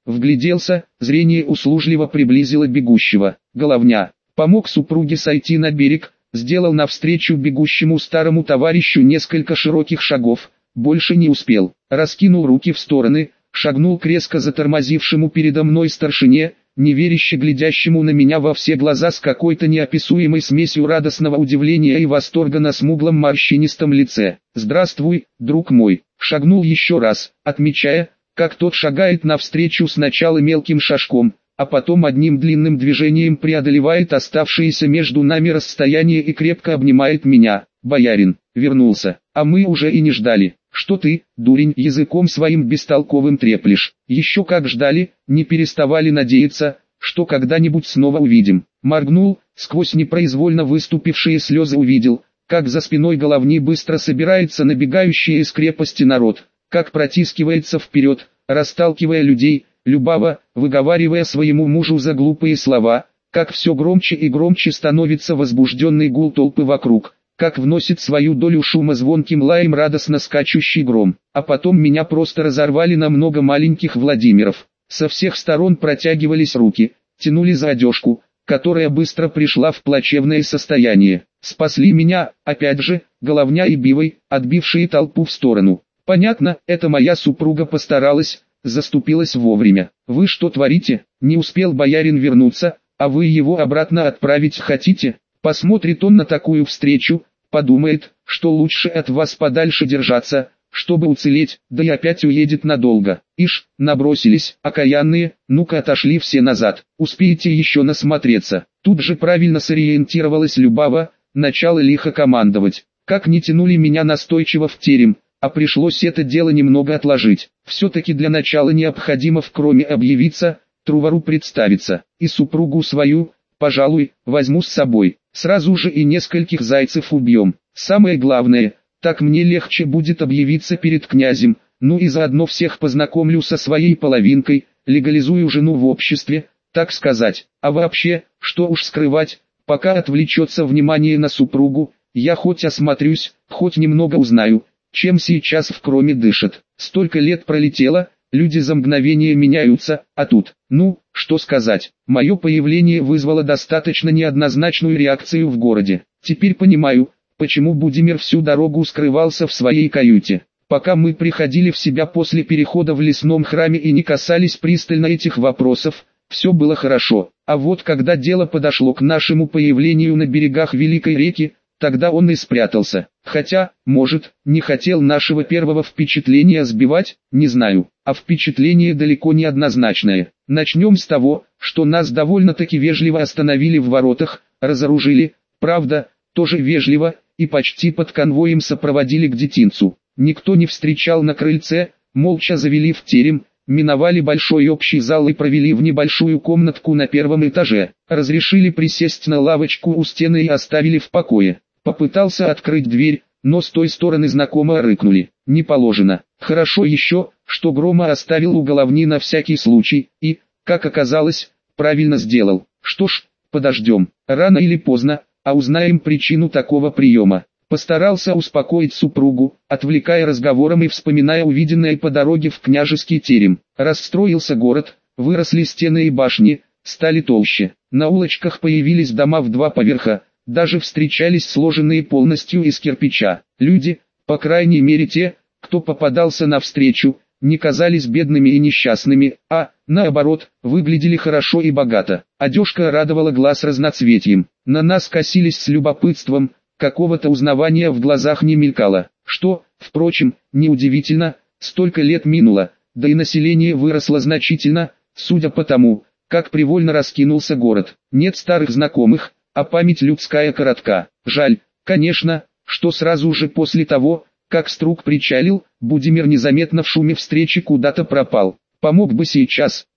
Вгляделся, зрение услужливо приблизило бегущего. Головня. Помог супруге сойти на берег, сделал навстречу бегущему старому товарищу несколько широких шагов, больше не успел. Раскинул руки в стороны, шагнул к резко затормозившему передо мной старшине, неверяще глядящему на меня во все глаза с какой-то неописуемой смесью радостного удивления и восторга на смуглом морщинистом лице. «Здравствуй, друг мой!» Шагнул еще раз, отмечая, как тот шагает навстречу сначала мелким шажком, а потом одним длинным движением преодолевает оставшееся между нами расстояние и крепко обнимает меня. «Боярин, вернулся, а мы уже и не ждали. Что ты, дурень, языком своим бестолковым треплешь? Еще как ждали, не переставали надеяться, что когда-нибудь снова увидим». Моргнул, сквозь непроизвольно выступившие слезы увидел, как за спиной головни быстро собирается набегающий из крепости народ, как протискивается вперед, расталкивая людей, любаво, выговаривая своему мужу за глупые слова, как все громче и громче становится возбужденный гул толпы вокруг, как вносит свою долю шума звонким лаем радостно скачущий гром. А потом меня просто разорвали на много маленьких Владимиров. Со всех сторон протягивались руки, тянули за одежку, которая быстро пришла в плачевное состояние. Спасли меня, опять же, Головня и Бивой, отбившие толпу в сторону. Понятно, это моя супруга постаралась, заступилась вовремя. Вы что творите? Не успел боярин вернуться, а вы его обратно отправить хотите? Посмотрит он на такую встречу, подумает, что лучше от вас подальше держаться, чтобы уцелеть, да и опять уедет надолго. Ишь, набросились, окаянные, ну-ка отошли все назад, успеете еще насмотреться. Тут же правильно сориентировалась Любава, начала лихо командовать. Как не тянули меня настойчиво в терем, а пришлось это дело немного отложить. Все-таки для начала необходимо в кроме объявиться, Трувару представиться, и супругу свою, пожалуй, возьму с собой. Сразу же и нескольких зайцев убьем. Самое главное, так мне легче будет объявиться перед князем, ну и заодно всех познакомлю со своей половинкой, легализую жену в обществе, так сказать. А вообще, что уж скрывать, пока отвлечется внимание на супругу, я хоть осмотрюсь, хоть немного узнаю, чем сейчас в кроме дышит. Столько лет пролетело, люди за мгновение меняются, а тут, ну, что сказать, мое появление вызвало достаточно неоднозначную реакцию в городе. Теперь понимаю, почему Будимир всю дорогу скрывался в своей каюте. Пока мы приходили в себя после перехода в лесном храме и не касались пристально этих вопросов, все было хорошо. А вот когда дело подошло к нашему появлению на берегах Великой реки, тогда он и спрятался. Хотя, может, не хотел нашего первого впечатления сбивать, не знаю. А впечатление далеко не однозначное. Начнем с того, что нас довольно-таки вежливо остановили в воротах, разоружили, правда, тоже вежливо, и почти под конвоем сопроводили к детинцу. Никто не встречал на крыльце, молча завели в терем, миновали большой общий зал и провели в небольшую комнатку на первом этаже. Разрешили присесть на лавочку у стены и оставили в покое. Попытался открыть дверь, но с той стороны знакомо рыкнули. Не положено. Хорошо еще, что Грома оставил у головни на всякий случай, и, как оказалось, правильно сделал. Что ж, подождем. Рано или поздно, а узнаем причину такого приема. Постарался успокоить супругу, отвлекая разговором и вспоминая увиденное по дороге в княжеский терем. Расстроился город, выросли стены и башни, стали толще. На улочках появились дома в два поверха, даже встречались сложенные полностью из кирпича. Люди, по крайней мере те, кто попадался навстречу, не казались бедными и несчастными, а, наоборот, выглядели хорошо и богато. Одежка радовала глаз разноцветием. На нас косились с любопытством, какого-то узнавания в глазах не мелькало. Что, впрочем, неудивительно, столько лет минуло, да и население выросло значительно, судя по тому, как привольно раскинулся город. Нет старых знакомых, а память людская коротка. Жаль, конечно, что сразу же после того, как Струк причалил, Будимир незаметно в шуме встречи куда-то пропал. Помог бы сейчас,